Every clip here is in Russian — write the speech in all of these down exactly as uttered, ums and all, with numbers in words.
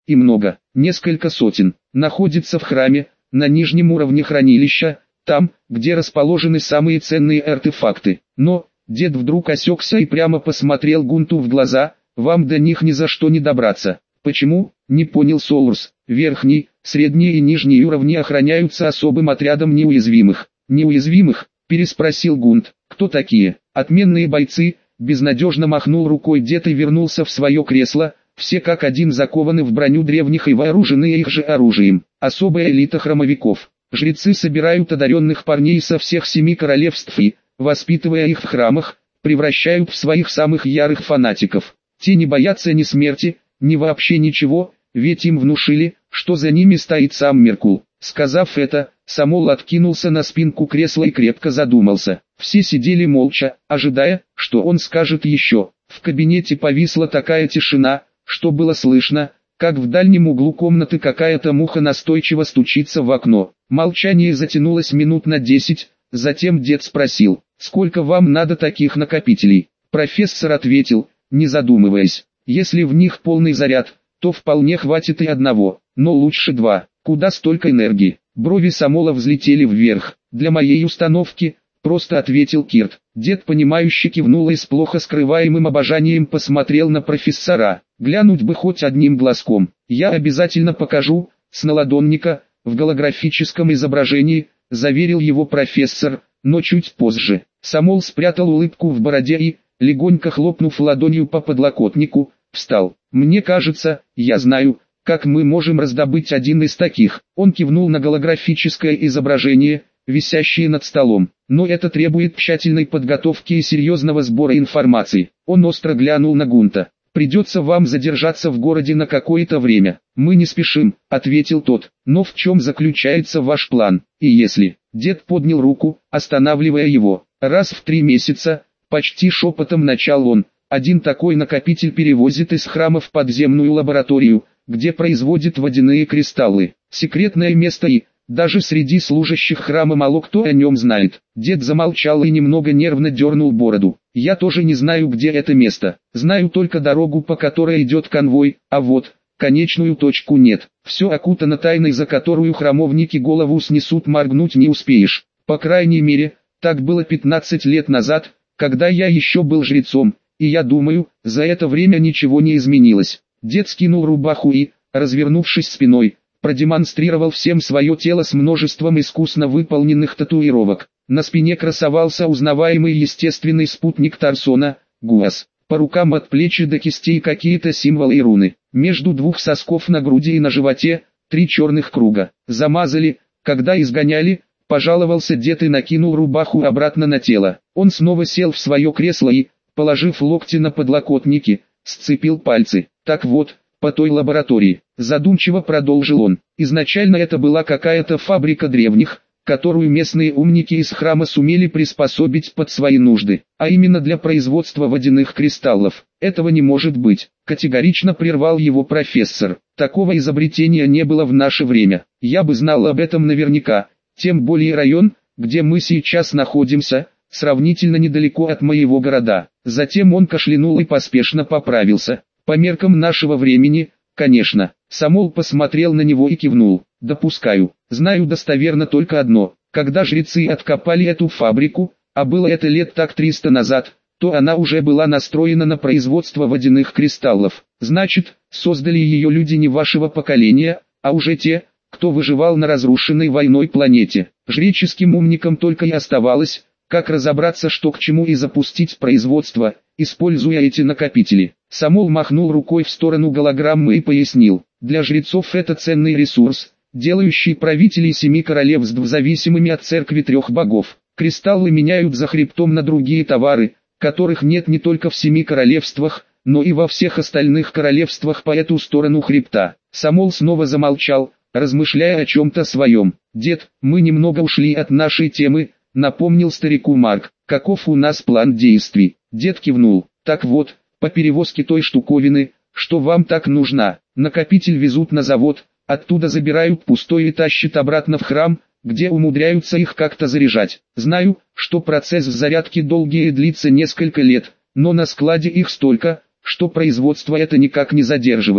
и много, несколько сотен, находится в храме, на нижнем уровне хранилища, там, где расположены самые ценные артефакты. Но, дед вдруг осекся и прямо посмотрел Гунту в глаза, вам до них ни за что не добраться. Почему? Не понял Солурс. Верхний, средний и нижний уровни охраняются особым отрядом неуязвимых. Неуязвимых? Переспросил Гунт. Кто такие? Отменные бойцы. Безнадежно махнул рукой дед и вернулся в свое кресло. Все как один закованы в броню древних и вооружены их же оружием. Особая элита храмовиков. Жрецы собирают одаренных парней со всех семи королевств и, воспитывая их в храмах, превращают в своих самых ярых фанатиков. Те не боятся ни смерти, ни вообще ничего, ведь им внушили, что за ними стоит сам Меркул. Сказав это, Самол откинулся на спинку кресла и крепко задумался. Все сидели молча, ожидая, что он скажет еще. В кабинете повисла такая тишина, что было слышно, как в дальнем углу комнаты какая-то муха настойчиво стучится в окно. Молчание затянулось минут на десять, затем дед спросил, сколько вам надо таких накопителей? Профессор ответил, не задумываясь, если в них полный заряд, то вполне хватит и одного, но лучше два. Куда столько энергии? Брови Самола взлетели вверх. Для моей установки, просто ответил Кирт. Дед понимающе кивнул и с плохо скрываемым обожанием посмотрел на профессора. Глянуть бы хоть одним глазком. Я обязательно покажу, с наладонника, в голографическом изображении, заверил его профессор, но чуть позже. Самол спрятал улыбку в бороде и, легонько хлопнув ладонью по подлокотнику, встал. Мне кажется, я знаю, как мы можем раздобыть один из таких. Он кивнул на голографическое изображение, висящее над столом. Но это требует тщательной подготовки и серьезного сбора информации. Он остро глянул на Гунта. Придется вам задержаться в городе на какое-то время. Мы не спешим, ответил тот. Но в чем заключается ваш план? И если... Дед поднял руку, останавливая его. Раз в три месяца, почти шепотом начал он. Один такой накопитель перевозит из храма в подземную лабораторию, где производят водяные кристаллы. Секретное место и, даже среди служащих храма мало кто о нем знает. Дед замолчал и немного нервно дернул бороду. Я тоже не знаю, где это место. Знаю только дорогу, по которой идет конвой, а вот, конечную точку нет. Все окутано тайной, за которую храмовники голову снесут, моргнуть не успеешь. По крайней мере, так было пятнадцать лет назад, когда я еще был жрецом, и я думаю, за это время ничего не изменилось. Дед скинул рубаху и, развернувшись спиной, продемонстрировал всем свое тело с множеством искусно выполненных татуировок. На спине красовался узнаваемый естественный спутник Тарсона, Гуас. По рукам от плечи до кистей какие-то символы и руны. Между двух сосков на груди и на животе, три черных круга. Замазали, когда изгоняли, пожаловался дед и накинул рубаху обратно на тело. Он снова сел в свое кресло и, положив локти на подлокотники, сцепил пальцы. Так вот, по той лаборатории, задумчиво продолжил он. Изначально это была какая-то фабрика древних, которую местные умники из храма сумели приспособить под свои нужды, а именно для производства водяных кристаллов. Этого не может быть, категорично прервал его профессор. Такого изобретения не было в наше время. Я бы знал об этом наверняка, тем более район, где мы сейчас находимся, сравнительно недалеко от моего города. Затем он кашлянул и поспешно поправился. По меркам нашего времени, конечно. Самол посмотрел на него и кивнул. Допускаю. Знаю достоверно только одно. Когда жрецы откопали эту фабрику, а было это лет так триста назад, то она уже была настроена на производство водяных кристаллов. Значит, создали ее люди не вашего поколения, а уже те, кто выживал на разрушенной войной планете. Жреческим умникам только и оставалось, как разобраться, что к чему, и запустить производство, используя эти накопители. Самол махнул рукой в сторону голограммы и пояснил. Для жрецов это ценный ресурс, делающий правителей семи королевств зависимыми от церкви трех богов. Кристаллы меняют за хребтом на другие товары, которых нет не только в семи королевствах, но и во всех остальных королевствах по эту сторону хребта. Самол снова замолчал, размышляя о чем-то своем. «Дед, мы немного ушли от нашей темы», — напомнил старику Марк. «Каков у нас план действий?» Дед кивнул. «Так вот, по перевозке той штуковины, что вам так нужна, накопитель везут на завод, оттуда забирают пустой и тащат обратно в храм, где умудряются их как-то заряжать. Знаю, что процесс зарядки долгий и длится несколько лет, но на складе их столько, что производство это никак не задерживает.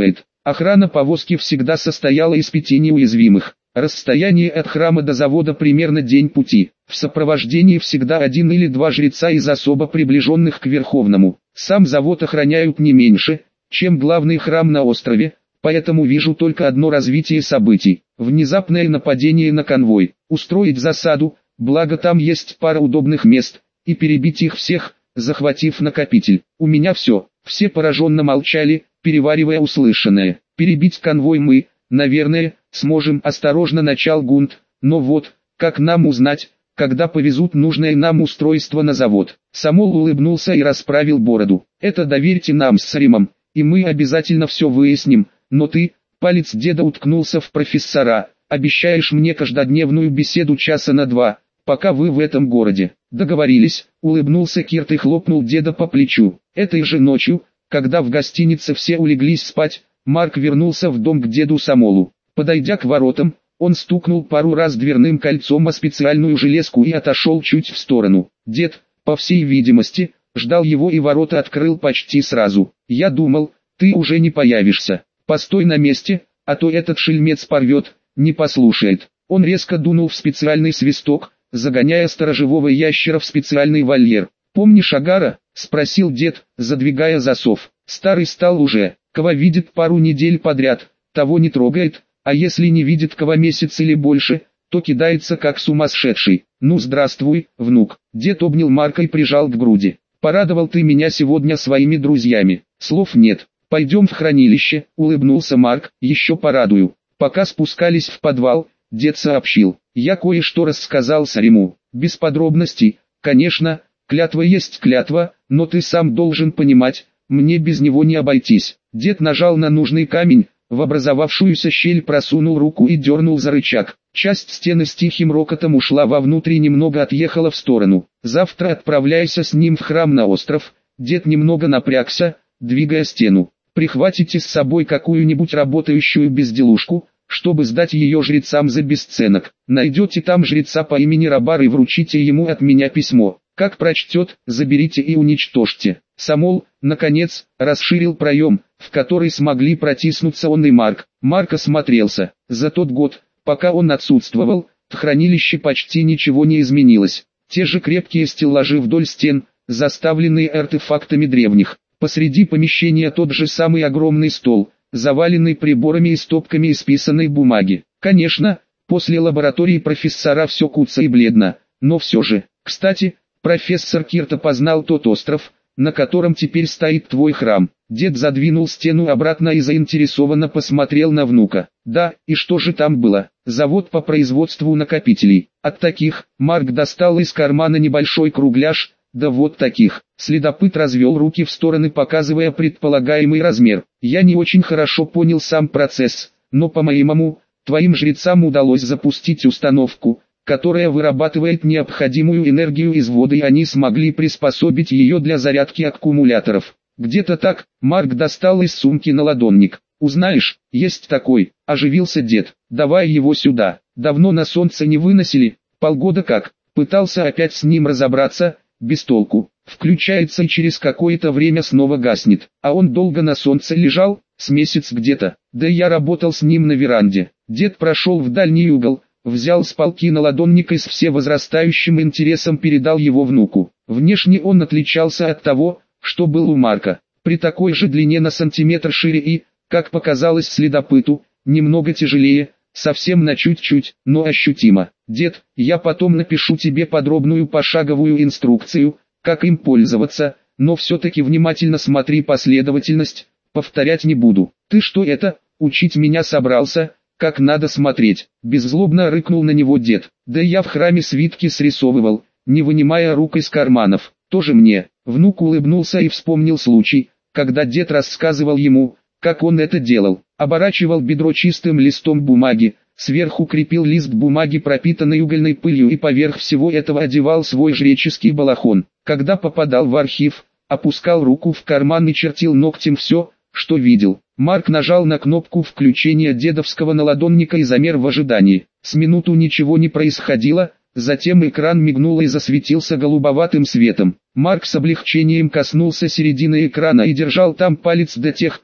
Охрана повозки всегда состояла из пяти неуязвимых. Расстояние от храма до завода примерно день пути. В сопровождении всегда один или два жреца из особо приближенных к Верховному. Сам завод охраняют не меньше, чем главный храм на острове, поэтому вижу только одно развитие событий. Внезапное нападение на конвой. Устроить засаду, благо там есть пара удобных мест, и перебить их всех, захватив накопитель. У меня все. Все пораженно молчали, переваривая услышанное. Перебить конвой мы, наверное, сможем. Осторожно начал Гунт, но вот, как нам узнать, когда повезут нужное нам устройство на завод? Самол улыбнулся и расправил бороду. Это доверьте нам с Римом, и мы обязательно все выясним, но ты, палец деда уткнулся в профессора, обещаешь мне каждодневную беседу часа на два, пока вы в этом городе. Договорились, улыбнулся Кирт и хлопнул деда по плечу. Этой же ночью, когда в гостинице все улеглись спать, Марк вернулся в дом к деду Самолу. Подойдя к воротам, он стукнул пару раз дверным кольцом о специальную железку и отошел чуть в сторону. Дед, по всей видимости, ждал его и ворота открыл почти сразу. «Я думал, ты уже не появишься. Постой на месте, а то этот шельмец порвет, не послушает». Он резко дунул в специальный свисток, загоняя сторожевого ящера в специальный вольер. «Помнишь Агара?» — спросил дед, задвигая засов. «Старый стал уже, кого видит пару недель подряд, того не трогает, а если не видит кого месяц или больше, то кидается как сумасшедший. Ну здравствуй, внук». Дед обнял Марка и прижал к груди. «Порадовал ты меня сегодня своими друзьями». «Слов нет. Пойдем в хранилище», — улыбнулся Марк, — «еще порадую». Пока спускались в подвал, дед сообщил. «Я кое-что рассказал Сариму. Без подробностей, конечно, клятва есть клятва, но ты сам должен понимать, мне без него не обойтись». Дед нажал на нужный камень, в образовавшуюся щель просунул руку и дернул за рычаг. Часть стены с тихим рокотом ушла вовнутрь и немного отъехала в сторону. «Завтра отправляйся с ним в храм на остров». Дед немного напрягся, двигая стену. «Прихватите с собой какую-нибудь работающую безделушку, чтобы сдать ее жрецам за бесценок. Найдете там жреца по имени Рабар и вручите ему от меня письмо. Как прочтет, заберите и уничтожьте». Самол, наконец, расширил проем, в который смогли протиснуться он и Марк. Марк осмотрелся. За тот год, пока он отсутствовал, в хранилище почти ничего не изменилось. Те же крепкие стеллажи вдоль стен, заставленные артефактами древних. Посреди помещения тот же самый огромный стол, заваленный приборами и стопками исписанной бумаги. Конечно, после лаборатории профессора все куца и бледно, но все же. «Кстати, профессор Кирт опознал тот остров, на котором теперь стоит твой храм». Дед задвинул стену обратно и заинтересованно посмотрел на внука. «Да, и что же там было?» «Завод по производству накопителей. От таких». Марк достал из кармана небольшой кругляш, да вот таких. Следопыт развел руки в стороны, показывая предполагаемый размер. «Я не очень хорошо понял сам процесс, но по-моему, твоим жрецам удалось запустить установку, которая вырабатывает необходимую энергию из воды, и они смогли приспособить ее для зарядки аккумуляторов». «Где-то так». Марк достал из сумки наладонник. «Узнаешь, есть такой», — оживился дед. «Давай его сюда». «Давно на солнце не выносили?» «Полгода как». Пытался опять с ним разобраться, без толку. Включается и через какое-то время снова гаснет. А он долго на солнце лежал, с месяц где-то. Да я работал с ним на веранде. Дед прошел в дальний угол, взял с полки наладонник и с всевозрастающим интересом передал его внуку. Внешне он отличался от того, что был у Марка. При такой же длине на сантиметр шире и, как показалось следопыту, немного тяжелее, совсем на чуть-чуть, но ощутимо. «Дед, я потом напишу тебе подробную пошаговую инструкцию, как им пользоваться, но все-таки внимательно смотри последовательность, повторять не буду». «Ты что это, учить меня собрался, как надо смотреть?» Беззлобно рыкнул на него дед. «Да я в храме свитки срисовывал, не вынимая рук из карманов. Тоже мне». Внук улыбнулся и вспомнил случай, когда дед рассказывал ему, как он это делал. Оборачивал бедро чистым листом бумаги, сверху крепил лист бумаги, пропитанный угольной пылью, и поверх всего этого одевал свой жреческий балахон. Когда попадал в архив, опускал руку в карман и чертил ногтем все, что видел. Марк нажал на кнопку включения дедовского наладонника и замер в ожидании. С минуту ничего не происходило, затем экран мигнул и засветился голубоватым светом. Марк с облегчением коснулся середины экрана и держал там палец до тех пор,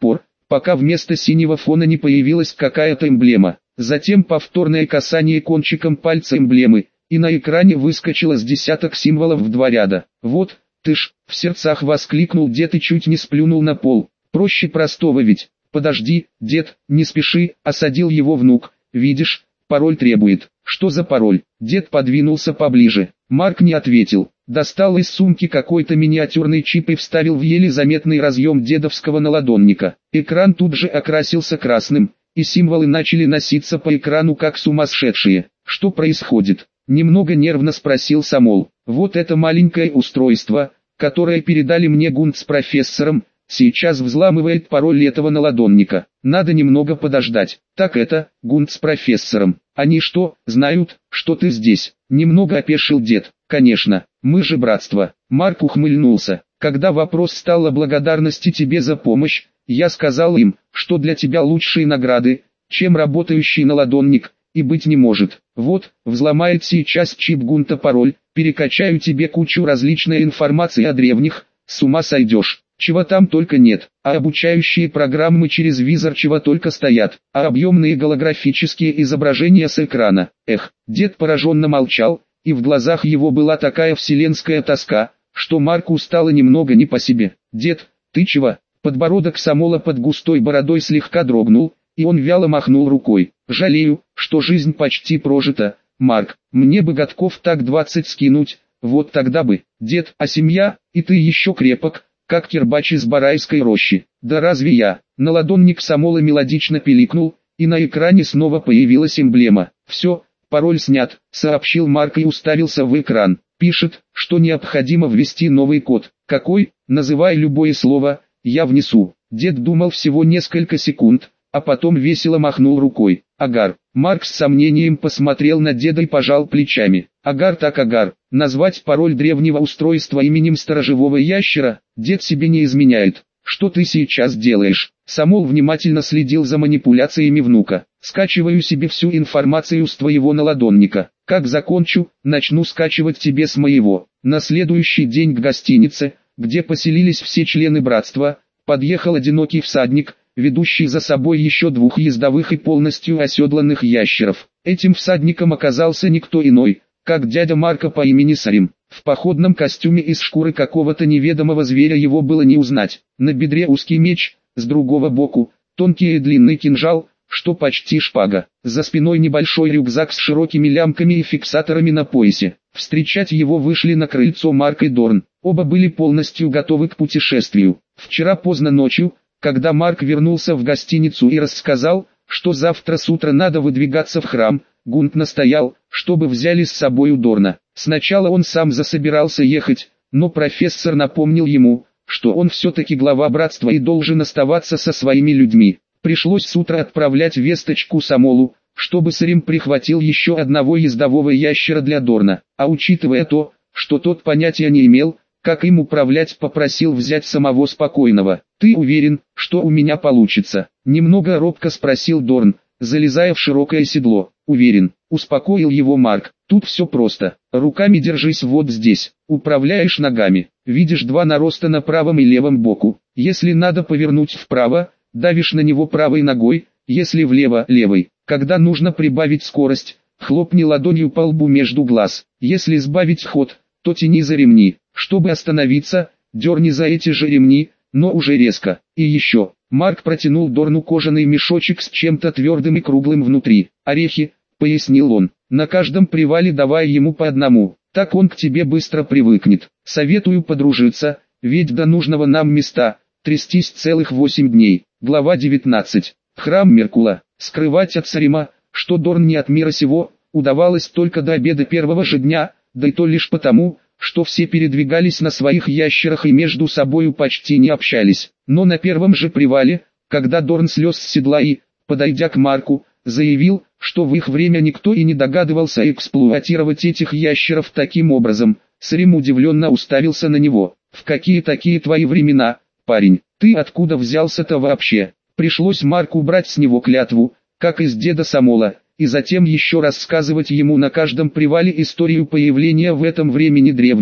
пока вместо синего фона не появилась какая-то эмблема. Затем повторное касание кончиком пальца эмблемы, и на экране выскочило с десяток символов в два ряда. «Вот, ты ж!» — в сердцах воскликнул дед и чуть не сплюнул на пол. «Проще простого ведь!» «Подожди, дед, не спеши!» — осадил его внук. «Видишь, пароль требует». «Что за пароль?» Дед подвинулся поближе. Марк не ответил. Достал из сумки какой-то миниатюрный чип и вставил в еле заметный разъем дедовского наладонника. Экран тут же окрасился красным, и символы начали носиться по экрану как сумасшедшие. «Что происходит?» — немного нервно спросил Самол. «Вот это маленькое устройство, которое передали мне Гунт с профессором, сейчас взламывает пароль этого наладонника. Надо немного подождать». «Так это, Гунт с профессором. Они что, знают, что ты здесь?» Немного опешил дед. «Конечно, мы же братство». Марк ухмыльнулся. «Когда вопрос стал о благодарности тебе за помощь, я сказал им, что для тебя лучшие награды, чем работающий наладонник, и быть не может. Вот, взломает сейчас чип Гунта пароль, перекачаю тебе кучу различной информации о древних, с ума сойдешь. Чего там только нет, а обучающие программы через визор чего только стоят, а объемные голографические изображения с экрана». Эх, дед пораженно молчал, и в глазах его была такая вселенская тоска, что Марку стало немного не по себе. «Дед, ты чего?» Подбородок Самола под густой бородой слегка дрогнул, и он вяло махнул рукой. «Жалею, что жизнь почти прожита, Марк, мне бы годков так двадцать скинуть, вот тогда бы, дед, а семья, и ты еще крепок, как кирбач из барайской рощи». «Да разве я?» Наладонник Самола мелодично пиликнул, и на экране снова появилась эмблема. «Все, пароль снят», — сообщил Марк и уставился в экран. «Пишет, что необходимо ввести новый код». «Какой? Называй любое слово, я внесу». Дед думал всего несколько секунд, а потом весело махнул рукой. «Агар». Марк с сомнением посмотрел на деда и пожал плечами. «Агар так агар. Назвать пароль древнего устройства именем сторожевого ящера, дед себе не изменяет». «Что ты сейчас делаешь?» Самол внимательно следил за манипуляциями внука. «Скачиваю себе всю информацию с твоего наладонника. Как закончу, начну скачивать тебе с моего». На следующий день к гостинице, где поселились все члены братства, подъехал одинокий всадник, ведущий за собой еще двух ездовых и полностью оседланных ящеров. Этим всадником оказался никто иной, как дядя Марка по имени Сарим. В походном костюме из шкуры какого-то неведомого зверя его было не узнать. На бедре узкий меч, с другого боку, тонкий и длинный кинжал, что почти шпага. За спиной небольшой рюкзак с широкими лямками и фиксаторами на поясе. Встречать его вышли на крыльцо Марк и Дорн. Оба были полностью готовы к путешествию. Вчера поздно ночью, когда Марк вернулся в гостиницу и рассказал, что завтра с утра надо выдвигаться в храм, Гунт настоял, чтобы взяли с собой Дорна. Сначала он сам засобирался ехать, но профессор напомнил ему, что он все-таки глава братства и должен оставаться со своими людьми. Пришлось с утра отправлять весточку Самолу, чтобы Сарим прихватил еще одного ездового ящера для Дорна, а учитывая то, что тот понятия не имел, как им управлять, попросил взять самого спокойного. «Ты уверен, что у меня получится?» Немного робко спросил Дорн, залезая в широкое седло. «Уверен», — успокоил его Марк. «Тут все просто. Руками держись вот здесь. Управляешь ногами. Видишь два нароста на правом и левом боку. Если надо повернуть вправо, давишь на него правой ногой, если влево — левой. Когда нужно прибавить скорость, хлопни ладонью по лбу между глаз. Если сбавить ход, то тяни за ремни. Чтобы остановиться, дерни за эти же ремни, но уже резко. И еще». Марк протянул Дорну кожаный мешочек с чем-то твердым и круглым внутри. «Орехи», — пояснил он, — «на каждом привале давай ему по одному, так он к тебе быстро привыкнет. Советую подружиться, ведь до нужного нам места трястись целых восемь дней». Глава девятнадцать. Храм Меркула. Скрывать от Сарима, что Дорн не от мира сего, удавалось только до обеда первого же дня, да и то лишь потому, что все передвигались на своих ящерах и между собою почти не общались. Но на первом же привале, когда Дорн слез с седла и, подойдя к Марку, заявил, что в их время никто и не догадывался эксплуатировать этих ящеров таким образом, Сарим удивленно уставился на него. «В какие такие твои времена, парень? Ты откуда взялся-то вообще?» Пришлось Марку брать с него клятву, как из деда Самола, и затем еще рассказывать ему на каждом привале историю появления в этом времени древних.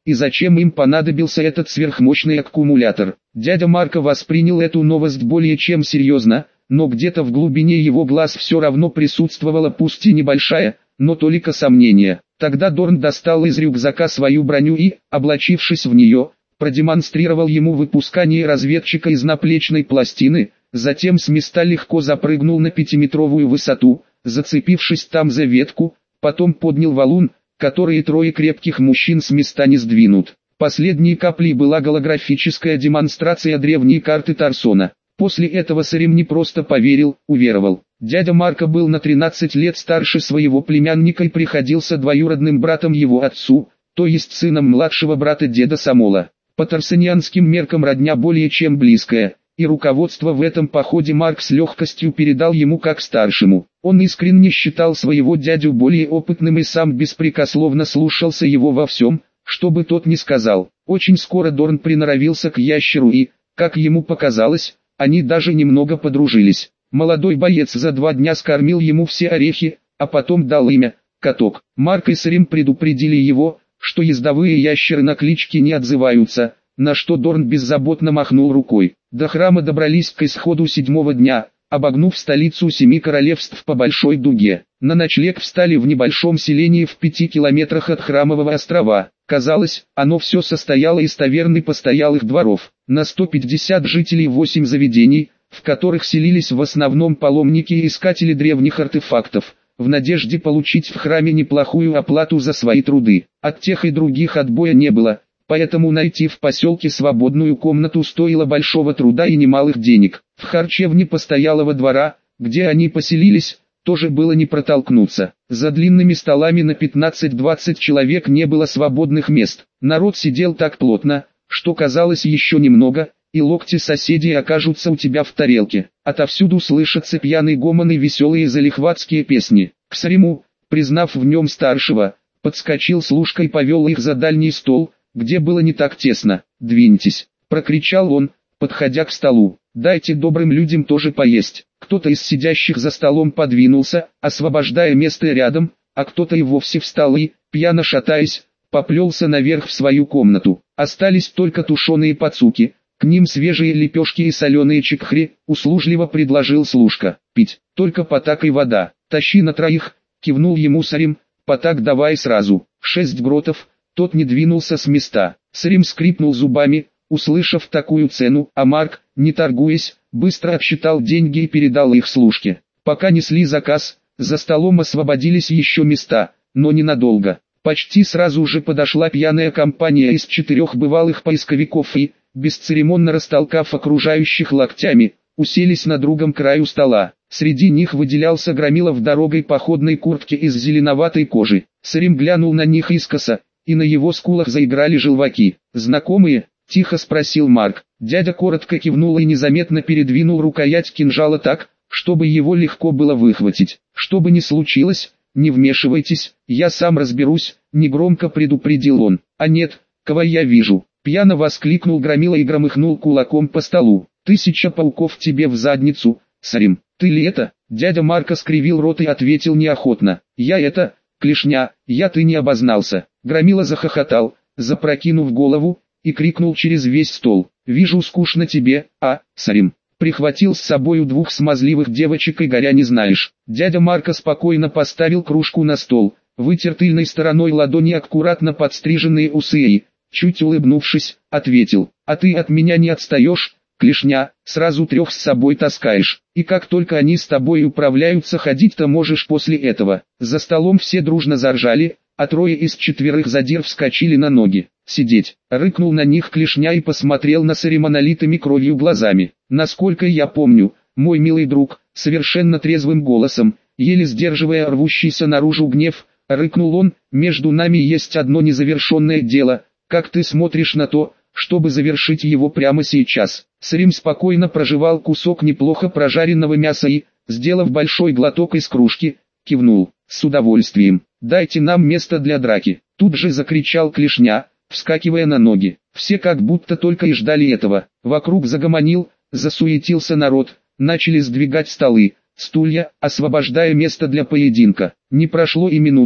и зачем им понадобился этот сверхмощный аккумулятор. Дядя Марко воспринял эту новость более чем серьезно, но где-то в глубине его глаз все равно присутствовала пусть и небольшая, но толика сомнения. Тогда Дорн достал из рюкзака свою броню и, облачившись в нее, продемонстрировал ему выпускание разведчика из наплечной пластины, затем с места легко запрыгнул на пятиметровую высоту, зацепившись там за ветку, потом поднял валун, который трое крепких мужчин с места не сдвинут. Последней каплей была голографическая демонстрация древней карты Тарсона. После этого Сарим не просто поверил, уверовал. Дядя Марко был на тринадцать лет старше своего племянника и приходился двоюродным братом его отцу, то есть сыном младшего брата деда Самола. По тарсонианским меркам родня более чем близкая, и руководство в этом походе Марк с легкостью передал ему как старшему. Он искренне считал своего дядю более опытным и сам беспрекословно слушался его во всем, что бы тот ни сказал. Очень скоро Дорн приноровился к ящеру и, как ему показалось, они даже немного подружились. Молодой боец за два дня скормил ему все орехи, а потом дал имя – Каток. Марк и Сарим предупредили его, что ездовые ящеры на клички не отзываются, на что Дорн беззаботно махнул рукой. До храма добрались к исходу седьмого дня, обогнув столицу семи королевств по большой дуге. На ночлег встали в небольшом селении в пяти километрах от храмового острова. Казалось, оно все состояло из таверн и постоялых дворов. На сто пятьдесят жителей восемь заведений, в которых селились в основном паломники и искатели древних артефактов, в надежде получить в храме неплохую оплату за свои труды. От тех и других отбоя не было, поэтому найти в поселке свободную комнату стоило большого труда и немалых денег. В харчевне постоялого двора, где они поселились, тоже было не протолкнуться. За длинными столами на пятнадцать-двадцать человек не было свободных мест. Народ сидел так плотно, что казалось еще немного, и локти соседей окажутся у тебя в тарелке. Отовсюду слышатся пьяный гомон и веселые залихватские песни. К Сариму, признав в нем старшего, подскочил служка и повел их за дальний стол, где было не так тесно. «Двиньтесь!» — прокричал он, подходя к столу. «Дайте добрым людям тоже поесть». Кто-то из сидящих за столом подвинулся, освобождая место рядом, а кто-то и вовсе встал и, пьяно шатаясь, поплелся наверх в свою комнату. Остались только тушеные пацуки, к ним свежие лепешки и соленые чикхри, услужливо предложил служка. «Пить, только потак и вода, тащи на троих», кивнул ему Сарим, «потак давай сразу». Шесть гротов, тот не двинулся с места. Сарим скрипнул зубами, услышав такую цену, а Марк, не торгуясь, быстро отсчитал деньги и передал их служке. Пока несли заказ, за столом освободились еще места, но ненадолго. Почти сразу же подошла пьяная компания из четырех бывалых поисковиков и, бесцеремонно растолкав окружающих локтями, уселись на другом краю стола. Среди них выделялся Громила в дорогой походной куртке из зеленоватой кожи. Сарим глянул на них искоса, и на его скулах заиграли желваки. «Знакомые?» — тихо спросил Марк. Дядя коротко кивнул и незаметно передвинул рукоять кинжала так, чтобы его легко было выхватить. «Что бы ни случилось, не вмешивайтесь, я сам разберусь», — негромко предупредил он. «А нет, кого я вижу?» — пьяно воскликнул Громила и громыхнул кулаком по столу. «Тысяча пауков тебе в задницу, Сарим, ты ли это?» Дядя Марко скривил рот и ответил неохотно. «Я это, клешня, я ты не обознался». Громила захохотал, запрокинув голову, и крикнул через весь стол. «Вижу, скучно тебе, а, Сарим, прихватил с собою двух смазливых девочек и горя не знаешь». Дядя Марко спокойно поставил кружку на стол, вытер тыльной стороной ладони аккуратно подстриженные усы и, чуть улыбнувшись, ответил: «А ты от меня не отстаешь, клешня, сразу трех с собой таскаешь, и как только они с тобой управляются, ходить-то можешь после этого». За столом все дружно заржали, а трое из четверых задир вскочили на ноги. «Сидеть!» — рыкнул на них клешня и посмотрел на Сарима налитыми кровью глазами. «Насколько я помню, мой милый друг», — совершенно трезвым голосом, еле сдерживая рвущийся наружу гнев, рыкнул он: «между нами есть одно незавершенное дело, как ты смотришь на то, чтобы завершить его прямо сейчас?» Сарим спокойно прожевал кусок неплохо прожаренного мяса и, сделав большой глоток из кружки, кивнул: «С удовольствием. Дайте нам место для драки!» Тут же закричал клешня, вскакивая на ноги. Все как будто только и ждали этого. Вокруг загомонил, засуетился народ, начали сдвигать столы, стулья, освобождая место для поединка. Не прошло и минуты,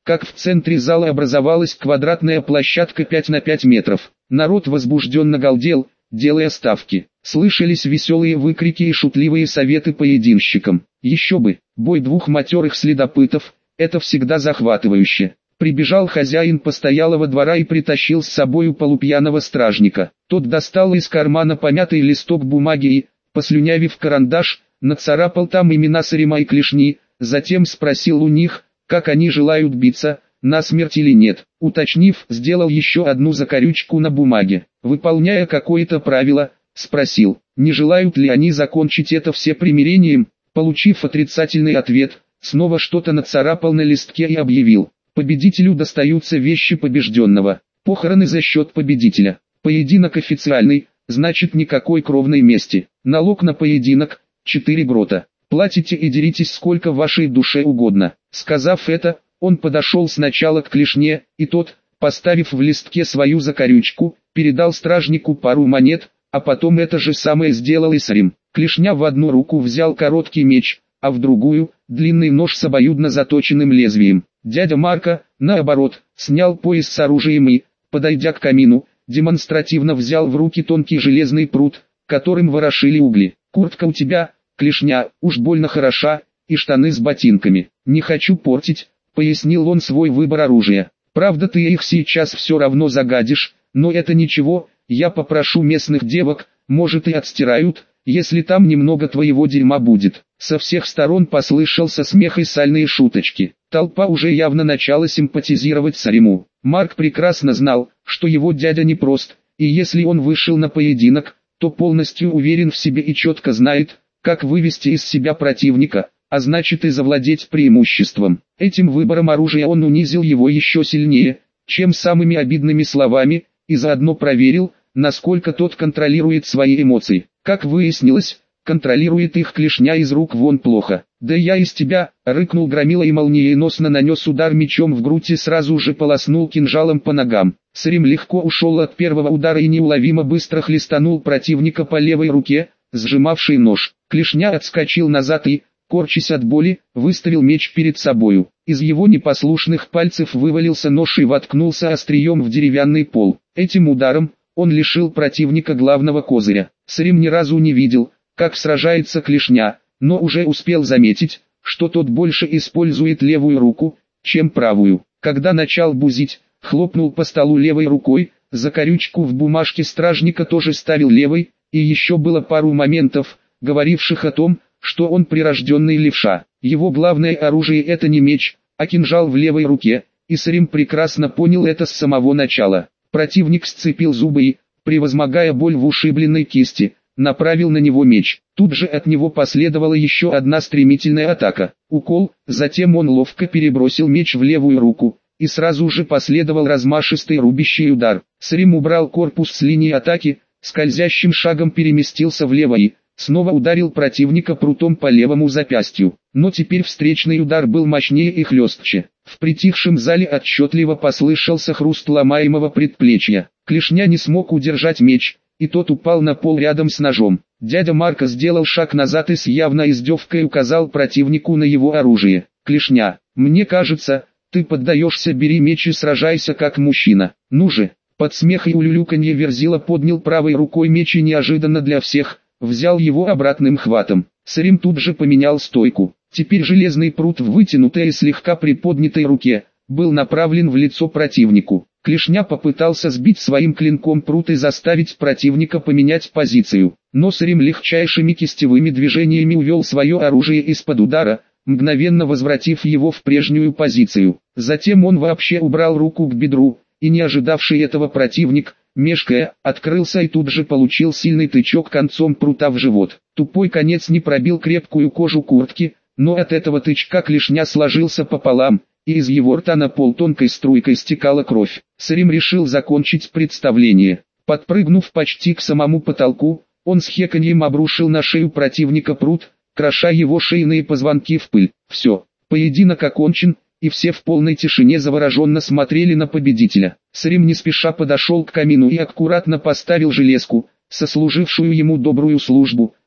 как в центре зала образовалась квадратная площадка пять на пять метров. Народ возбужденно галдел, делая ставки. Слышались веселые выкрики и шутливые советы поединщикам. Еще бы, бой двух матерых следопытов, это всегда захватывающе. Прибежал хозяин постоялого двора и притащил с собою полупьяного стражника. Тот достал из кармана помятый листок бумаги и, послюнявив карандаш, нацарапал там имена Сарима и Клешни, затем спросил у них, как они желают биться, насмерть или нет. Уточнив, сделал еще одну закорючку на бумаге. Выполняя какое-то правило, спросил, не желают ли они закончить это все примирением. Получив отрицательный ответ, снова что-то нацарапал на листке и объявил. Победителю достаются вещи побежденного. Похороны за счет победителя. Поединок официальный, значит никакой кровной мести. Налог на поединок – четыре грота. Платите и деритесь сколько вашей душе угодно. Сказав это, он подошел сначала к Клешне, и тот, поставив в листке свою закорючку, передал стражнику пару монет, а потом это же самое сделал и Сарим. Клешня в одну руку взял короткий меч, а в другую – длинный нож с обоюдно заточенным лезвием. Дядя Марко, наоборот, снял пояс с оружием и, подойдя к камину, демонстративно взял в руки тонкий железный прут, которым ворошили угли. «Куртка у тебя, Клешня, уж больно хороша, и штаны с ботинками. Не хочу портить», — пояснил он свой выбор оружия. «Правда, ты их сейчас все равно загадишь, но это ничего, я попрошу местных девок, может и отстирают, если там немного твоего дерьма будет». Со всех сторон послышался смех и сальные шуточки. Толпа уже явно начала симпатизировать Сариму. Марк прекрасно знал, что его дядя непрост, и если он вышел на поединок, то полностью уверен в себе и четко знает, как вывести из себя противника, а значит и завладеть преимуществом. Этим выбором оружия он унизил его еще сильнее, чем самыми обидными словами, и заодно проверил, насколько тот контролирует свои эмоции. Как выяснилось, контролирует их Клешня из рук вон плохо. «Да я из тебя!» — рыкнул Громила и молниеносно нанес удар мечом в грудь и сразу же полоснул кинжалом по ногам. Сарим легко ушел от первого удара и неуловимо быстро хлестанул противника по левой руке, сжимавшей нож. Клешня отскочил назад и, корчась от боли, выставил меч перед собою. Из его непослушных пальцев вывалился нож и воткнулся острием в деревянный пол. Этим ударом он лишил противника главного козыря. Сарим ни разу не видел, как сражается Клешня, но уже успел заметить, что тот больше использует левую руку, чем правую. Когда начал бузить, хлопнул по столу левой рукой, закорючку в бумажке стражника тоже ставил левой, и еще было пару моментов, говоривших о том, что он прирожденный левша. Его главное оружие это не меч, а кинжал в левой руке, и Сарим прекрасно понял это с самого начала. Противник сцепил зубы и, превозмогая боль в ушибленной кисти, направил на него меч. Тут же от него последовала еще одна стремительная атака. Укол, затем он ловко перебросил меч в левую руку, и сразу же последовал размашистый рубящий удар. Сарим убрал корпус с линии атаки, скользящим шагом переместился влево и снова ударил противника прутом по левому запястью. Но теперь встречный удар был мощнее и хлестче. В притихшем зале отчетливо послышался хруст ломаемого предплечья. Клешня не смог удержать меч, и тот упал на пол рядом с ножом. Дядя Марко сделал шаг назад и с явной издевкой указал противнику на его оружие. «Клешня, мне кажется, ты поддаешься, бери меч и сражайся как мужчина. Ну же!» Под смех и улюлюканье Верзила поднял правой рукой меч и неожиданно для всех взял его обратным хватом. Сарим тут же поменял стойку. Теперь железный прут в вытянутой и слегка приподнятой руке был направлен в лицо противнику. Клешня попытался сбить своим клинком прут и заставить противника поменять позицию, но Сарим легчайшими кистевыми движениями увел свое оружие из-под удара, мгновенно возвратив его в прежнюю позицию. Затем он вообще убрал руку к бедру, и не ожидавший этого противник, мешкая, открылся и тут же получил сильный тычок концом прута в живот. Тупой конец не пробил крепкую кожу куртки, но от этого тычка Клешня сложился пополам, и из его рта на пол тонкой струйкой стекала кровь. Сарим решил закончить представление. Подпрыгнув почти к самому потолку, он с хеканьем обрушил на шею противника прут, кроша его шейные позвонки в пыль. Все, поединок окончен, и все в полной тишине завороженно смотрели на победителя. Сарим не спеша подошел к камину и аккуратно поставил железку, сослужившую ему добрую службу,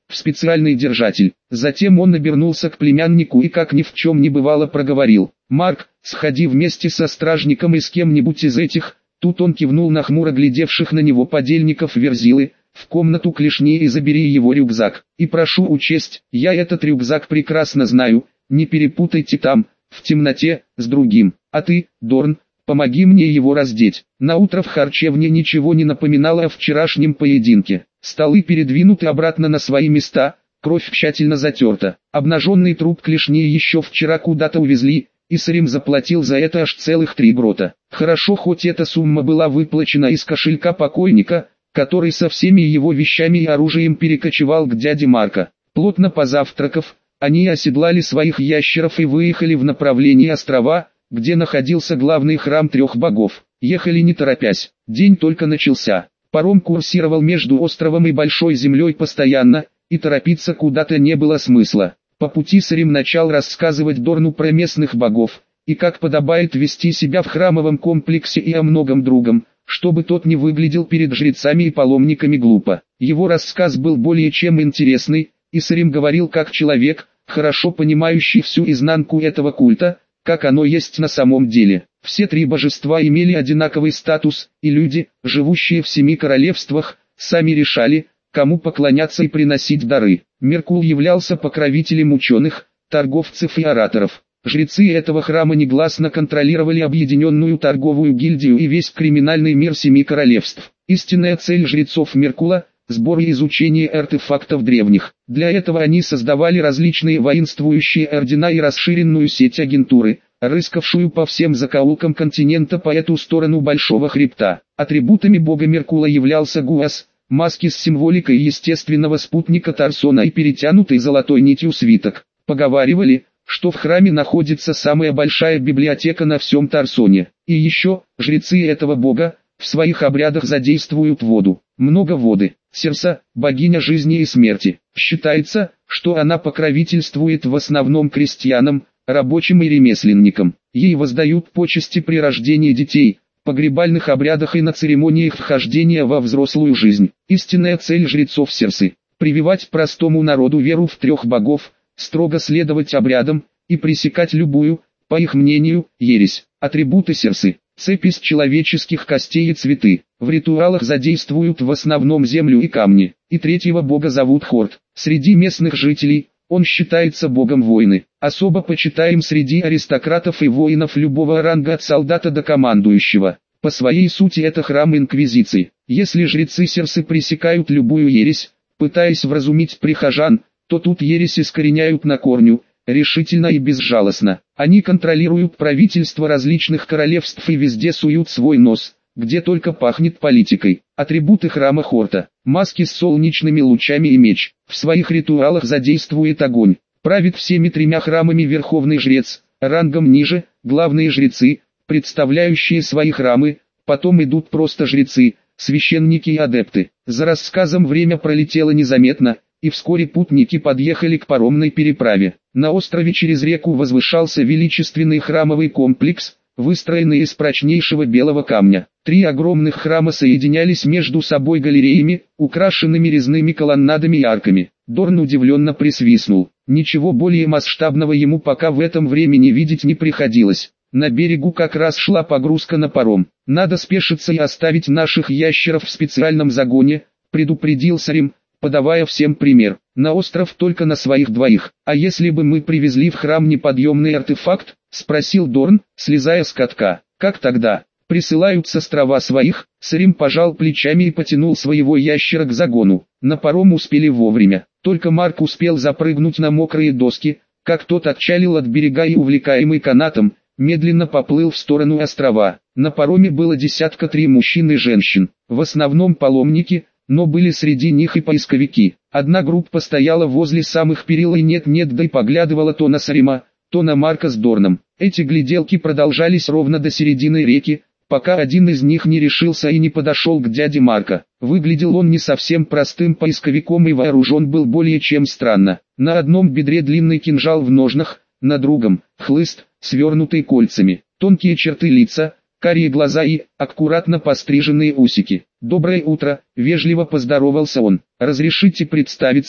в специальный держатель. Затем он обернулся к племяннику и как ни в чем не бывало проговорил: «Марк, сходи вместе со стражником и с кем-нибудь из этих». Тут он кивнул на хмуро глядевших на него подельников Верзилы: «В комнату клешни и забери его рюкзак. И прошу учесть, я этот рюкзак прекрасно знаю, не перепутайте там, в темноте, с другим. А ты, Дорн, помоги мне его раздеть». Наутро в харчевне ничего не напоминало о вчерашнем поединке. Столы передвинуты обратно на свои места, кровь тщательно затерта. Обнаженный труп клешни еще вчера куда-то увезли, и Сарим заплатил за это аж целых три грота. Хорошо, хоть эта сумма была выплачена из кошелька покойника, который со всеми его вещами и оружием перекочевал к дяде Марка. Плотно позавтракав, они оседлали своих ящеров и выехали в направлении острова, где находился главный храм трех богов. Ехали не торопясь, день только начался. Паром курсировал между островом и Большой землей постоянно, и торопиться куда-то не было смысла. По пути Сарим начал рассказывать Дорну про местных богов, и как подобает вести себя в храмовом комплексе и о многом другом, чтобы тот не выглядел перед жрецами и паломниками глупо. Его рассказ был более чем интересный, и Сарим говорил как человек, хорошо понимающий всю изнанку этого культа, как оно есть на самом деле. Все три божества имели одинаковый статус, и люди, живущие в семи королевствах, сами решали, кому поклоняться и приносить дары. Меркул являлся покровителем ученых, торговцев и ораторов. Жрецы этого храма негласно контролировали объединенную торговую гильдию и весь криминальный мир семи королевств. Истинная цель жрецов Меркула – сбор и изучение артефактов древних. Для этого они создавали различные воинствующие ордена и расширенную сеть агентуры, рыскавшую по всем закоулкам континента по эту сторону Большого Хребта. Атрибутами бога Меркула являлся Гуас, маски с символикой естественного спутника Тарсона и перетянутый золотой нитью свиток. Поговаривали, что в храме находится самая большая библиотека на всем Тарсоне. И еще, жрецы этого бога, в своих обрядах задействуют воду. Много воды. Серса, богиня жизни и смерти. Считается, что она покровительствует в основном крестьянам, рабочим и ремесленникам. Ей воздают почести при рождении детей, погребальных обрядах и на церемониях вхождения во взрослую жизнь. Истинная цель жрецов Серсы – прививать простому народу веру в трех богов, строго следовать обрядам и пресекать любую, по их мнению, ересь. Атрибуты Серсы – цепь из человеческих костей и цветы. В ритуалах задействуют в основном землю и камни. И третьего бога зовут Хорд. Среди местных жителей он считается богом войны. Особо почитаем среди аристократов и воинов любого ранга от солдата до командующего. По своей сути это храм инквизиции. Если жрецы Серсы пресекают любую ересь, пытаясь вразумить прихожан, то тут ересь искореняют на корню, решительно и безжалостно. Они контролируют правительство различных королевств и везде суют свой нос, где только пахнет политикой. Атрибуты храма Хорта: маски с солнечными лучами и меч. В своих ритуалах задействует огонь. Правит всеми тремя храмами верховный жрец, рангом ниже – главные жрецы, представляющие свои храмы, потом идут просто жрецы, священники и адепты. За рассказом время пролетело незаметно, и вскоре путники подъехали к паромной переправе. На острове через реку возвышался величественный храмовый комплекс, выстроенный из прочнейшего белого камня. Три огромных храма соединялись между собой галереями, украшенными резными колоннадами и арками. Дорн удивленно присвистнул. Ничего более масштабного ему пока в этом времени видеть не приходилось. На берегу как раз шла погрузка на паром. «Надо спешиться и оставить наших ящеров в специальном загоне», — предупредил Сарим, подавая всем пример. «На остров только на своих двоих. А если бы мы привезли в храм неподъемный артефакт?» — спросил Дорн, слезая с катка. «Как тогда? Присылают с острова своих?» Сарим пожал плечами и потянул своего ящера к загону. На паром успели вовремя. Только Марк успел запрыгнуть на мокрые доски, как тот отчалил от берега и, увлекаемый канатом, медленно поплыл в сторону острова. На пароме было десятка три мужчин и женщин, в основном паломники, но были среди них и поисковики. Одна группа стояла возле самых перил и нет-нет да и поглядывала то на Сарима, то на Марка с Дорном. Эти гляделки продолжались ровно до середины реки, пока один из них не решился и не подошел к дяде Марка. Выглядел он не совсем простым поисковиком и вооружен был более чем странно. На одном бедре длинный кинжал в ножнах, на другом – хлыст, свернутый кольцами, тонкие черты лица, карие глаза и аккуратно постриженные усики. «Доброе утро», — вежливо поздоровался он. «Разрешите представиться,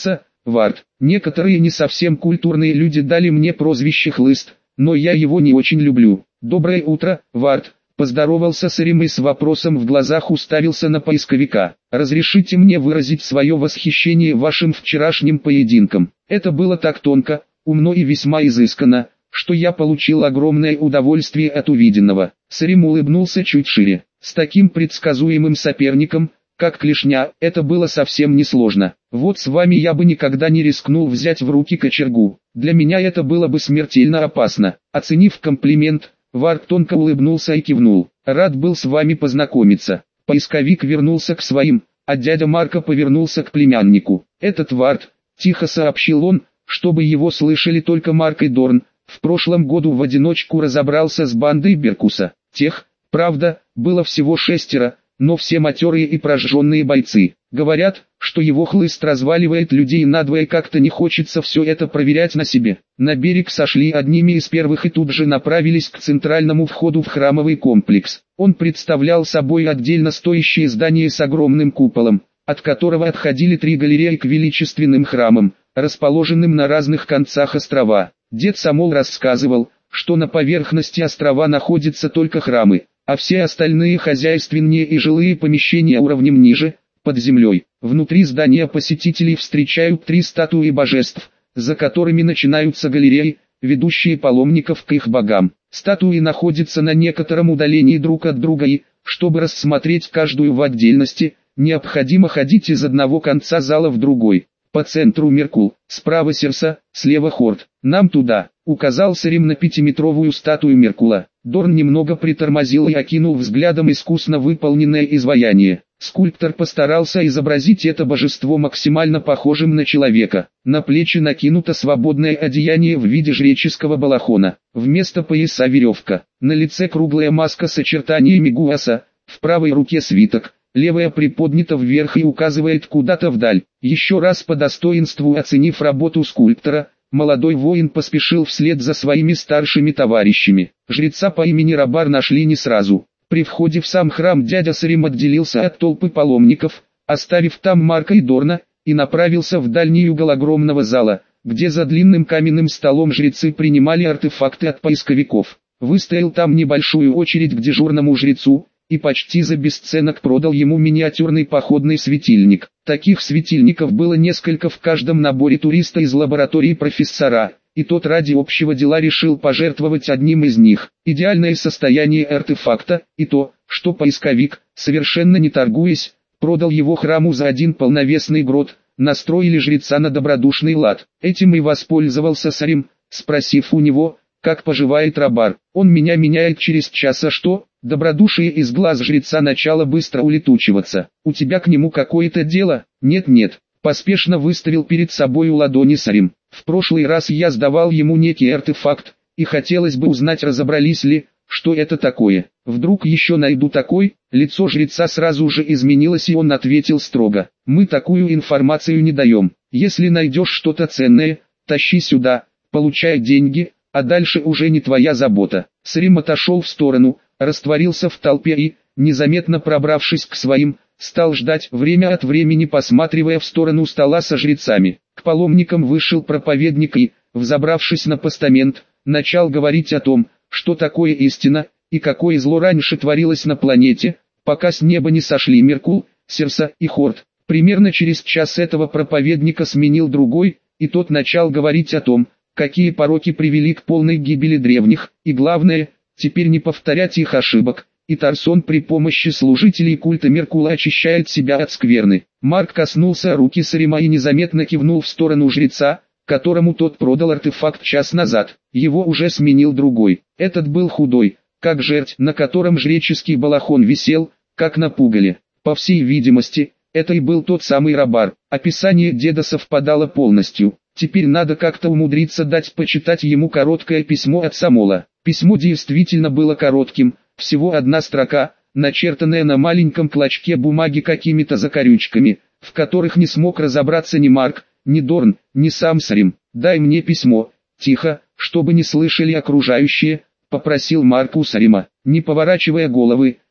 Вард. Некоторые не совсем культурные люди дали мне прозвище Хлыст, но я его не очень люблю. Доброе утро, Вард. Поздоровался с Римой с вопросом в глазах, уставился на поисковика. «Разрешите мне выразить свое восхищение вашим вчерашним поединком. Это было так тонко, умно и весьма изысканно, что я получил огромное удовольствие от увиденного». Сарим улыбнулся чуть шире. С таким предсказуемым соперником, как Клешня, это было совсем несложно. Вот с вами я бы никогда не рискнул взять в руки кочергу. Для меня это было бы смертельно опасно. Оценив комплимент, Вард тонко улыбнулся и кивнул. «Рад был с вами познакомиться». Поисковик вернулся к своим, а дядя Марко повернулся к племяннику. «Этот Вард», — тихо сообщил он, чтобы его слышали только Марк и Дорн, в прошлом году в одиночку разобрался с бандой Беркуса. Тех, правда, было всего шестеро, но все матерые и прожженные бойцы. Говорят, что его хлыст разваливает людей надвое, как-то не хочется все это проверять на себе. На берег сошли одними из первых и тут же направились к центральному входу в храмовый комплекс. Он представлял собой отдельно стоящее здание с огромным куполом, от которого отходили три галереи к величественным храмам, расположенным на разных концах острова. Дед Самол рассказывал, что на поверхности острова находятся только храмы, а все остальные хозяйственные и жилые помещения уровнем ниже, под землей. Внутри здания посетителей встречают три статуи божеств, за которыми начинаются галереи, ведущие паломников к их богам. Статуи находятся на некотором удалении друг от друга и, чтобы рассмотреть каждую в отдельности, необходимо ходить из одного конца зала в другой. По центру Меркул, справа Серса, слева Хорд. «Нам туда», — указал Сарим на пятиметровую статую Меркула. Дорн немного притормозил и окинул взглядом искусно выполненное изваяние. Скульптор постарался изобразить это божество максимально похожим на человека. На плечи накинуто свободное одеяние в виде жреческого балахона. Вместо пояса веревка. На лице круглая маска с очертаниями Гуаса, в правой руке свиток. Левая приподнята вверх и указывает куда-то вдаль. Еще раз по достоинству оценив работу скульптора, молодой воин поспешил вслед за своими старшими товарищами. Жреца по имени Рабар нашли не сразу. При входе в сам храм дядя Сарим отделился от толпы паломников, оставив там Марка и Дорна, и направился в дальний угол огромного зала, где за длинным каменным столом жрецы принимали артефакты от поисковиков. Выстоял там небольшую очередь к дежурному жрецу, и почти за бесценок продал ему миниатюрный походный светильник. Таких светильников было несколько в каждом наборе туриста из лаборатории профессора, и тот ради общего дела решил пожертвовать одним из них. Идеальное состояние артефакта, и то, что поисковик, совершенно не торгуясь, продал его храму за один полновесный грот, настроили жреца на добродушный лад. Этим и воспользовался Сарим, спросив у него, как поживает Рабар. «Он меня меняет через час, а что?» Добродушие из глаз жреца начало быстро улетучиваться. «У тебя к нему какое-то дело?» «Нет-нет», поспешно выставил перед собой у ладони Сарим. «В прошлый раз я сдавал ему некий артефакт, и хотелось бы узнать, разобрались ли, что это такое. Вдруг еще найду такой?» Лицо жреца сразу же изменилось, и он ответил строго: «Мы такую информацию не даем. Если найдешь что-то ценное, тащи сюда, получай деньги, а дальше уже не твоя забота». Сарим отошел в сторону, растворился в толпе и, незаметно пробравшись к своим, стал ждать, время от времени посматривая в сторону стола со жрецами. К паломникам вышел проповедник и, взобравшись на постамент, начал говорить о том, что такое истина, и какое зло раньше творилось на планете, пока с неба не сошли Меркул, Серса и Хорд. Примерно через час этого проповедника сменил другой, и тот начал говорить о том, какие пороки привели к полной гибели древних, и главное, теперь не повторять их ошибок, и Тарсон при помощи служителей культа Меркула очищает себя от скверны. Марк коснулся руки Сарима и незаметно кивнул в сторону жреца, которому тот продал артефакт час назад. Его уже сменил другой. Этот был худой, как жерть, на котором жреческий балахон висел, как на пугале. По всей видимости, это и был тот самый Рабар. Описание деда совпадало полностью. Теперь надо как-то умудриться дать почитать ему короткое письмо от Самола. Письмо действительно было коротким, всего одна строка, начертанная на маленьком клочке бумаги какими-то закорючками, в которых не смог разобраться ни Марк, ни Дорн, ни сам Сарим. «Дай мне письмо, тихо, чтобы не слышали окружающие», — попросил Марк у Сарима. Не поворачивая головы,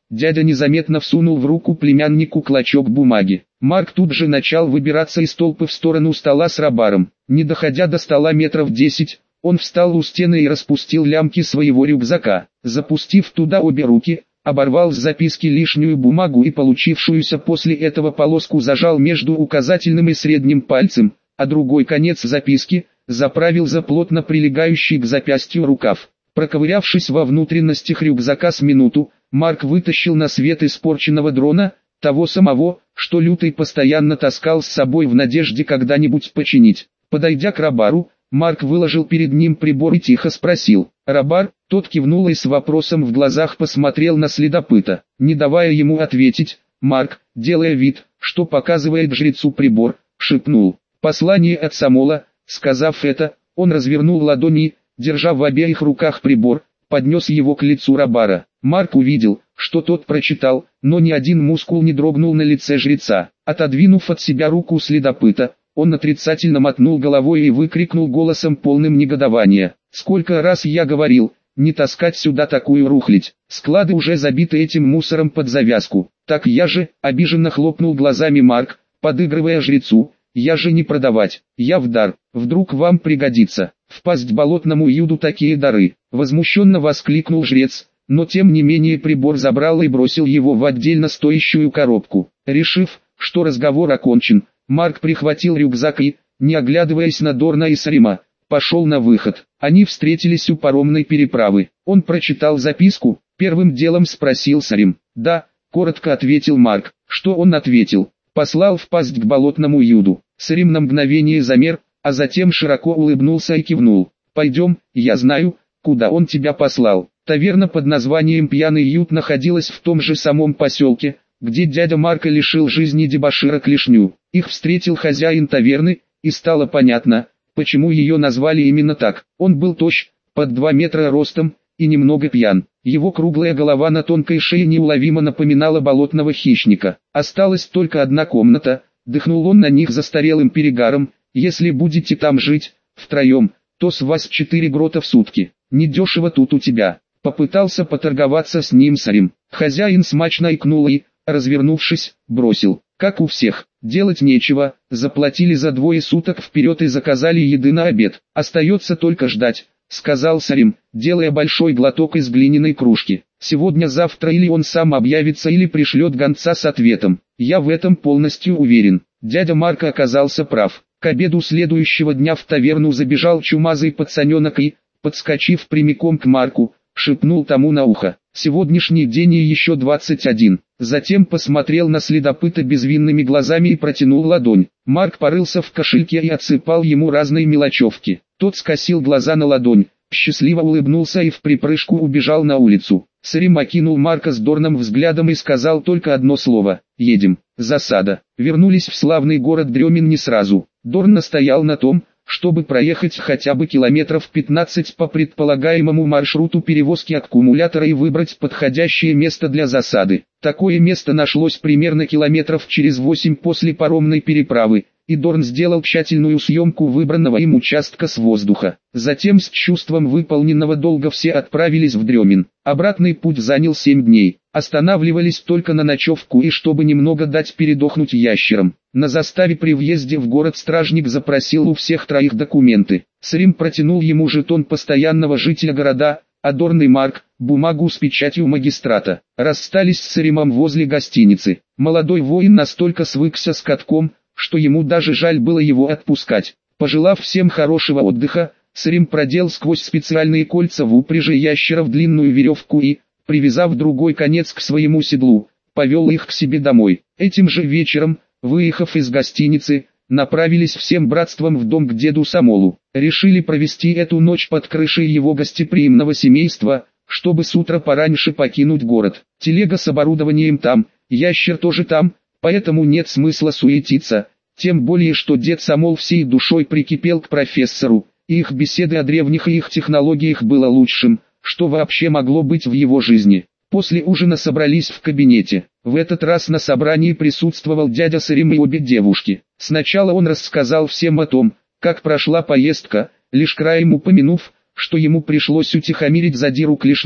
Дядя незаметно всунул в руку племяннику клочок бумаги. Марк тут же начал выбираться из толпы в сторону стола с рабаром. Не доходя до стола метров десять, он встал у стены и распустил лямки своего рюкзака. Запустив туда обе руки, оборвал с записки лишнюю бумагу и получившуюся после этого полоску зажал между указательным и средним пальцем, а другой конец записки заправил за плотно прилегающий к запястью рукав. Проковырявшись во внутренностях рюкзака с минуту, Марк вытащил на свет испорченного дрона, того самого, что Лютый постоянно таскал с собой в надежде когда-нибудь починить. Подойдя к рабару, Марк выложил перед ним прибор и тихо спросил. Рабар, тот кивнул и с вопросом в глазах посмотрел на следопыта. Не давая ему ответить, Марк, делая вид, что показывает жрецу прибор, шепнул. Послание от Самола. Сказав это, он развернул ладони, держа в обеих руках прибор, поднес его к лицу рабара. Марк увидел, что тот прочитал, но ни один мускул не дрогнул на лице жреца. Отодвинув от себя руку следопыта, он отрицательно мотнул головой и выкрикнул голосом полным негодования. «Сколько раз я говорил, не таскать сюда такую рухлядь, склады уже забиты этим мусором под завязку». «Так я же», — обиженно хлопнул глазами Марк, подыгрывая жрецу, «я же не продавать, я в дар, вдруг вам пригодится, впасть болотному юду такие дары». Возмущенно воскликнул жрец, но тем не менее прибор забрал и бросил его в отдельно стоящую коробку. Решив, что разговор окончен, Марк прихватил рюкзак и, не оглядываясь на Дорна и Сарима, пошел на выход. Они встретились у паромной переправы. Он прочитал записку, первым делом спросил Сарим. «Да», — коротко ответил Марк. Что он ответил? «Послал впасть к болотному юду». Сарим на мгновение замер, а затем широко улыбнулся и кивнул. «Пойдем, я знаю, куда он тебя послал». Таверна под названием «Пьяный ют» находилась в том же самом поселке, где дядя Марка лишил жизни дебошира Клешню. Их встретил хозяин таверны, и стало понятно, почему ее назвали именно так. Он был тощ, под два метра ростом, и немного пьян. Его круглая голова на тонкой шее неуловимо напоминала болотного хищника. Осталась только одна комната, дыхнул он на них застарелым перегаром. «Если будете там жить, втроем, то с вас четыре грота в сутки. Недешево тут у тебя». Попытался поторговаться с ним Сарим. Хозяин смачно икнул и, развернувшись, бросил. Как у всех, делать нечего, заплатили за двое суток вперед и заказали еды на обед. Остается только ждать, сказал Сарим, делая большой глоток из глиняной кружки. Сегодня-завтра или он сам объявится, или пришлет гонца с ответом. Я в этом полностью уверен. Дядя Марка оказался прав. К обеду следующего дня в таверну забежал чумазый пацаненок и, подскочив прямиком к Марку, шепнул тому на ухо. Сегодняшний день и еще двадцать один. Затем посмотрел на следопыта безвинными глазами и протянул ладонь. Марк порылся в кошельке и отсыпал ему разные мелочевки. Тот скосил глаза на ладонь, счастливо улыбнулся и в припрыжку убежал на улицу. Сарим окинул Марка с Дорном взглядом и сказал только одно слово: «Едем». Засада. Вернулись в славный город Дрёмин не сразу. Дорн настоял на том, чтобы проехать хотя бы километров пятнадцать по предполагаемому маршруту перевозки аккумулятора и выбрать подходящее место для засады. Такое место нашлось примерно километров через восемь после паромной переправы, и Дорн сделал тщательную съемку выбранного им участка с воздуха. Затем с чувством выполненного долга все отправились в Дрёмин. Обратный путь занял семь дней. Останавливались только на ночевку и чтобы немного дать передохнуть ящерам. На заставе при въезде в город стражник запросил у всех троих документы. Сарим протянул ему жетон постоянного жителя города, а Дорн и Марк – бумагу с печатью магистрата. Расстались с Саримом возле гостиницы. Молодой воин настолько свыкся с катком, что ему даже жаль было его отпускать. Пожелав всем хорошего отдыха, Сарим продел сквозь специальные кольца в упряжи ящеров длинную веревку и, привязав другой конец к своему седлу, повел их к себе домой. Этим же вечером, выехав из гостиницы, направились всем братством в дом к деду Самолу. Решили провести эту ночь под крышей его гостеприимного семейства, чтобы с утра пораньше покинуть город. Телега с оборудованием там, ящер тоже там, поэтому нет смысла суетиться, тем более что дед Самол всей душой прикипел к профессору, и их беседы о древних и их технологиях было лучшим, что вообще могло быть в его жизни. После ужина собрались в кабинете. В этот раз на собрании присутствовал дядя Сарим и обе девушки. Сначала он рассказал всем о том, как прошла поездка, лишь краем упомянув, что ему пришлось утихомирить задиру Клешню,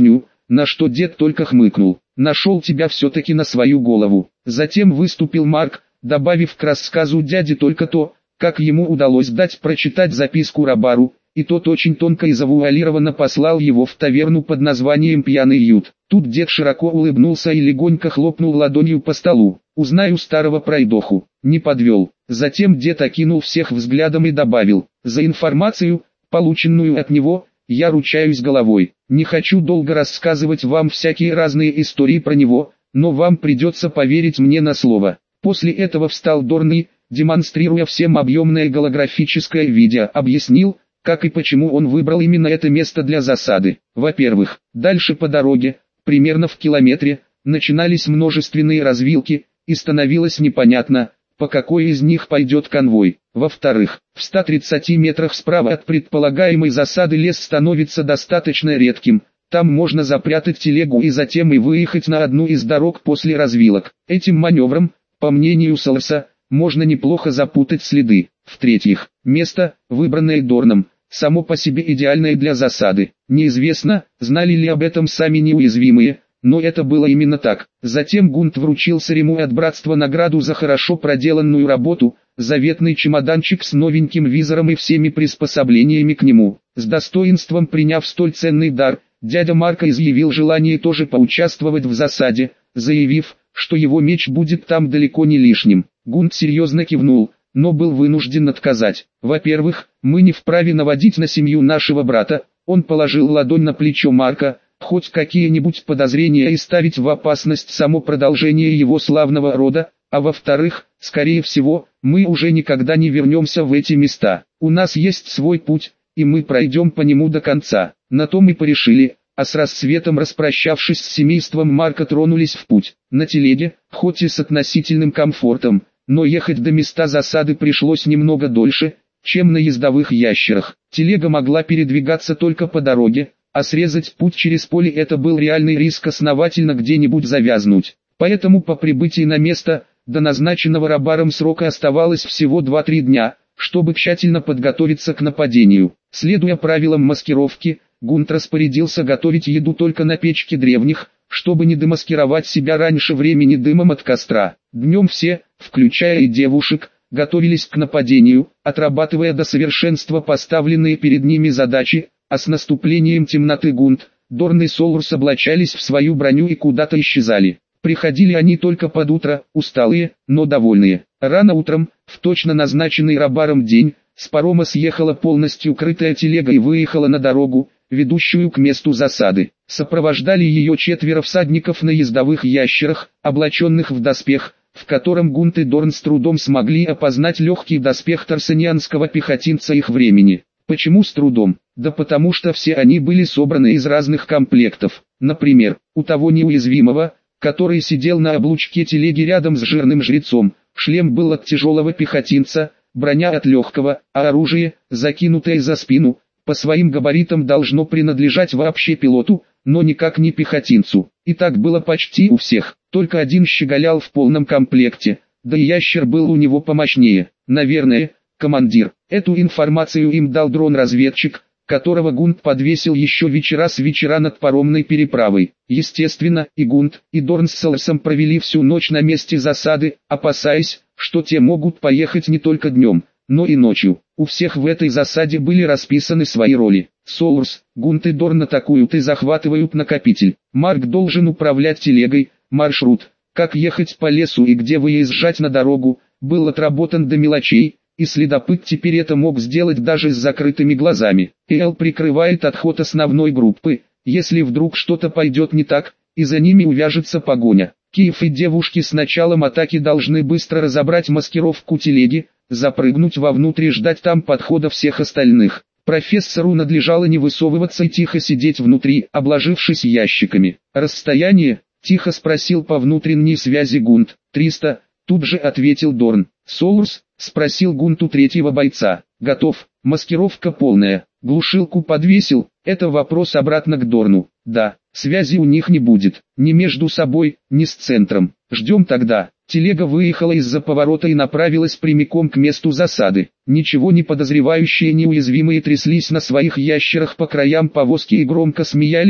на что дед только хмыкнул. «Нашел тебя все-таки на свою голову». Затем выступил Марк, добавив к рассказу дяди только то, как ему удалось дать прочитать записку Рабару, и тот очень тонко и завуалированно послал его в таверну под названием «Пьяный ют». Тут дед широко улыбнулся и легонько хлопнул ладонью по столу. «Узнаю старого пройдоху». Не подвел. Затем дед окинул всех взглядом и добавил: «За информацию, полученную от него, я ручаюсь головой. Не хочу долго рассказывать вам всякие разные истории про него, но вам придется поверить мне на слово». После этого встал Дорн и, демонстрируя всем объемное голографическое видео, объяснил, как и почему он выбрал именно это место для засады. Во-первых, дальше по дороге, примерно в километре, начинались множественные развилки, и становилось непонятно, по какой из них пойдет конвой. Во-вторых, в ста тридцати метрах справа от предполагаемой засады лес становится достаточно редким, там можно запрятать телегу и затем и выехать на одну из дорог после развилок. Этим маневром, по мнению Соларса, можно неплохо запутать следы. В-третьих, место, выбранное Дорном, само по себе идеальное для засады. Неизвестно, знали ли об этом сами неуязвимые, но это было именно так. Затем Гунт вручил Сарему от братства награду за хорошо проделанную работу, заветный чемоданчик с новеньким визором и всеми приспособлениями к нему. С достоинством приняв столь ценный дар, дядя Марка изъявил желание тоже поучаствовать в засаде, заявив, что его меч будет там далеко не лишним. Гунт серьезно кивнул, но был вынужден отказать. «Во-первых, мы не вправе наводить на семью нашего брата», он положил ладонь на плечо Марка, «хоть какие-нибудь подозрения и ставить в опасность само продолжение его славного рода, а во-вторых, скорее всего, мы уже никогда не вернемся в эти места. У нас есть свой путь, и мы пройдем по нему до конца». На то мы порешили, а с рассветом, распрощавшись с семейством Марка, тронулись в путь. На телеге, хоть и с относительным комфортом, но ехать до места засады пришлось немного дольше, чем на ездовых ящерах. Телега могла передвигаться только по дороге, а срезать путь через поле — это был реальный риск основательно где-нибудь завязнуть. Поэтому по прибытии на место, до назначенного Рабаром срока оставалось всего два-три дня, чтобы тщательно подготовиться к нападению. Следуя правилам маскировки, Гунт распорядился готовить еду только на печке древних, чтобы не демаскировать себя раньше времени дымом от костра. Днем все, включая и девушек, готовились к нападению, отрабатывая до совершенства поставленные перед ними задачи, а с наступлением темноты Гунт, Дорн и Соларс облачались в свою броню и куда-то исчезали. Приходили они только под утро, усталые, но довольные. Рано утром, в точно назначенный Рабаром день, с парома съехала полностью крытая телега и выехала на дорогу, ведущую к месту засады. Сопровождали ее четверо всадников на ездовых ящерах, облаченных в доспех, в котором Гунт и Дорн с трудом смогли опознать легкий доспех тарсанианского пехотинца их времени. Почему с трудом? Да потому что все они были собраны из разных комплектов. Например, у того неуязвимого, который сидел на облучке телеги рядом с жирным жрецом, шлем был от тяжелого пехотинца, броня от легкого, а оружие, закинутое за спину, по своим габаритам должно принадлежать вообще пилоту, но никак не пехотинцу. И так было почти у всех, только один щеголял в полном комплекте, да и ящер был у него помощнее. Наверное, командир. Эту информацию им дал дрон-разведчик, которого Гунт подвесил еще вечера с вечера над паромной переправой. Естественно, и Гунт, и Дорн с Соларсом провели всю ночь на месте засады, опасаясь, что те могут поехать не только днем, но и ночью. У всех в этой засаде были расписаны свои роли. Соларс, Гунт и Дорн атакуют и захватывают накопитель. Марк должен управлять телегой. Маршрут, как ехать по лесу и где выезжать на дорогу, был отработан до мелочей, и следопыт теперь это мог сделать даже с закрытыми глазами. Эл прикрывает отход основной группы, если вдруг что-то пойдет не так, и за ними увяжется погоня. Киев и девушки с началом атаки должны быстро разобрать маскировку телеги, запрыгнуть вовнутрь и ждать там подхода всех остальных. Профессору надлежало не высовываться и тихо сидеть внутри, обложившись ящиками. «Расстояние?» — тихо спросил по внутренней связи Гунт. «триста», — тут же ответил Дорн. «Соларс?» — спросил Гунт у третьего бойца. «Готов, маскировка полная, глушилку подвесил?» Это вопрос обратно к Дорну. «Да, связи у них не будет, ни между собой, ни с центром. Ждем тогда». Телега выехала из-за поворота и направилась прямиком к месту засады. Ничего не подозревающие неуязвимые тряслись на своих ящерах по краям повозки и громко смеялись,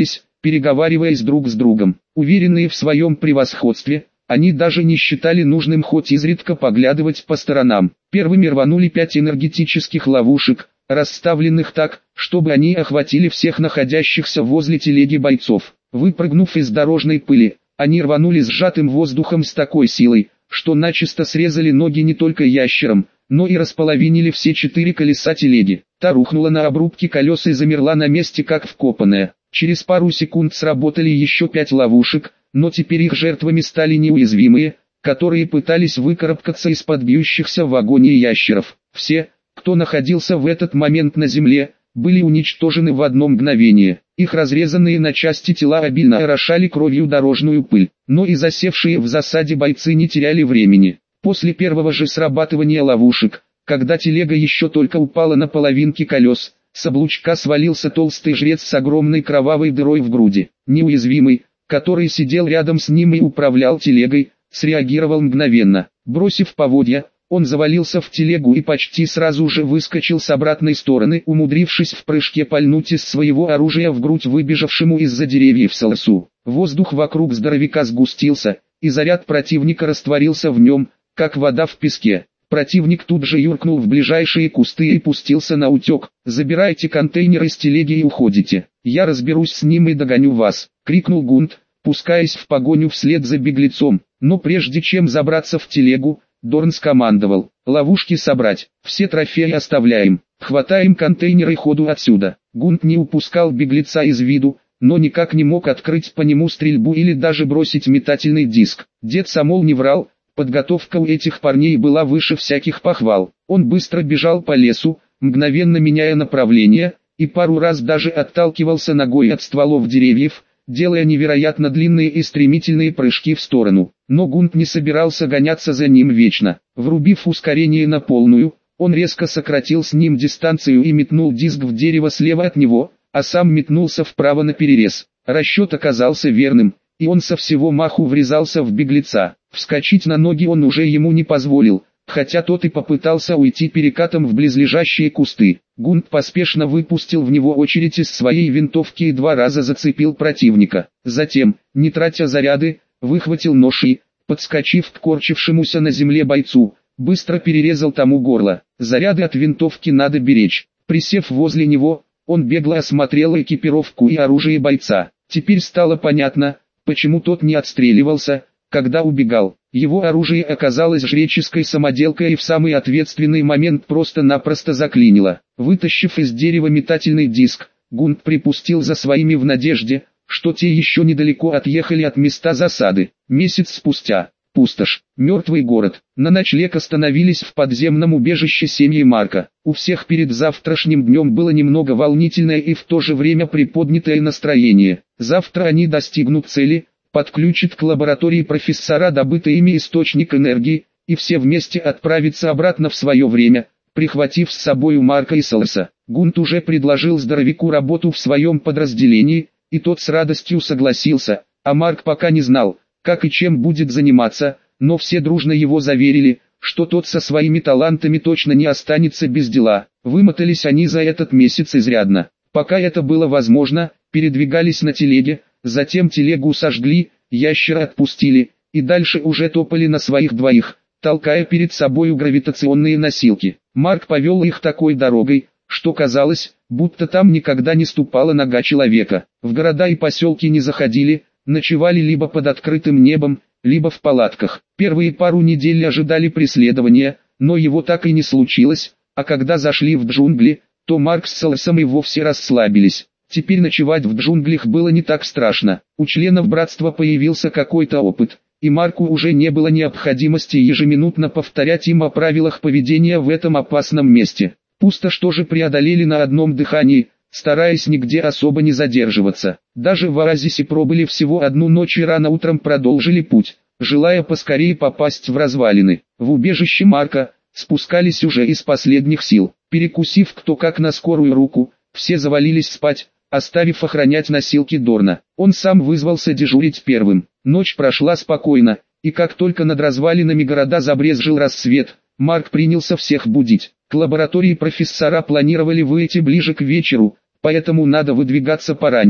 переговариваясь друг с другом. Уверенные в своем превосходстве, они даже не считали нужным хоть изредка поглядывать по сторонам. Первыми рванули пять энергетических ловушек, расставленных так, чтобы они охватили всех находящихся возле телеги бойцов. Выпрыгнув из дорожной пыли, они рванули сжатым воздухом с такой силой, что начисто срезали ноги не только ящерам, но и располовинили все четыре колеса телеги. Та рухнула на обрубки колес и замерла на месте как вкопанная. Через пару секунд сработали еще пять ловушек, но теперь их жертвами стали неуязвимые, которые пытались выкарабкаться из-под бьющихся в агонии ящеров. Все, кто находился в этот момент на земле, были уничтожены в одно мгновение. Их разрезанные на части тела обильно орошали кровью дорожную пыль, но и засевшие в засаде бойцы не теряли времени. После первого же срабатывания ловушек, когда телега еще только упала на половинки колес, с облучка свалился толстый жрец с огромной кровавой дырой в груди. Неуязвимый, который сидел рядом с ним и управлял телегой, среагировал мгновенно. Бросив поводья, он завалился в телегу и почти сразу же выскочил с обратной стороны, умудрившись в прыжке пальнуть из своего оружия в грудь выбежавшему из-за деревьев Саласу. Воздух вокруг здоровяка сгустился, и заряд противника растворился в нем, как вода в песке. Противник тут же юркнул в ближайшие кусты и пустился на утек. «Забирайте контейнеры с телеги и уходите. Я разберусь с ним и догоню вас», — крикнул Гунт, пускаясь в погоню вслед за беглецом. Но прежде чем забраться в телегу, Дорн скомандовал: «Ловушки собрать, все трофеи оставляем, хватаем контейнеры, ходу отсюда». Гунт не упускал беглеца из виду, но никак не мог открыть по нему стрельбу или даже бросить метательный диск. Дед Самол не врал, подготовка у этих парней была выше всяких похвал. Он быстро бежал по лесу, мгновенно меняя направление, и пару раз даже отталкивался ногой от стволов деревьев, делая невероятно длинные и стремительные прыжки в сторону. Но Гунт не собирался гоняться за ним вечно. Врубив ускорение на полную, он резко сократил с ним дистанцию и метнул диск в дерево слева от него, а сам метнулся вправо наперерез. Расчет оказался верным, и он со всего маху врезался в беглеца. Вскочить на ноги он уже ему не позволил, хотя тот и попытался уйти перекатом в близлежащие кусты. Гунт поспешно выпустил в него очередь из своей винтовки и два раза зацепил противника. Затем, не тратя заряды, выхватил нож и, подскочив к корчившемуся на земле бойцу, быстро перерезал тому горло. Заряды от винтовки надо беречь. Присев возле него, он бегло осмотрел экипировку и оружие бойца. Теперь стало понятно, почему тот не отстреливался, когда убегал. Его оружие оказалось жреческой самоделкой и в самый ответственный момент просто-напросто заклинило. Вытащив из дерева метательный диск, Гунт припустил за своими в надежде, что те еще недалеко отъехали от места засады. Месяц спустя. Пустошь. Мертвый город. На ночлег остановились в подземном убежище семьи Марка. У всех перед завтрашним днем было немного волнительное и в то же время приподнятое настроение. Завтра они достигнут цели, подключат к лаборатории профессора добытый ими источник энергии, и все вместе отправятся обратно в свое время, прихватив с собой Марка и Саласа. Гунт уже предложил здоровяку работу в своем подразделении, и тот с радостью согласился, а Марк пока не знал, как и чем будет заниматься, но все дружно его заверили, что тот со своими талантами точно не останется без дела. Вымотались они за этот месяц изрядно. Пока это было возможно, передвигались на телеге, затем телегу сожгли, ящера отпустили, и дальше уже топали на своих двоих, толкая перед собою гравитационные носилки. Марк повел их такой дорогой, что казалось, будто там никогда не ступала нога человека. В города и поселки не заходили, ночевали либо под открытым небом, либо в палатках. Первые пару недель ожидали преследования, но его так и не случилось, а когда зашли в джунгли, то Марк с Саласом и вовсе расслабились. Теперь ночевать в джунглях было не так страшно. У членов братства появился какой-то опыт, и Марку уже не было необходимости ежеминутно повторять им о правилах поведения в этом опасном месте. Пустошь тоже преодолели на одном дыхании, стараясь нигде особо не задерживаться. Даже в оазисе пробыли всего одну ночь и рано утром продолжили путь, желая поскорее попасть в развалины. В убежище Марка спускались уже из последних сил. Перекусив кто как на скорую руку, все завалились спать, оставив охранять носилки Дорна. Он сам вызвался дежурить первым. Ночь прошла спокойно, и как только над развалинами города забрезжил рассвет, Марк принялся всех будить. К лаборатории профессора планировали выйти ближе к вечеру, поэтому надо выдвигаться пораньше.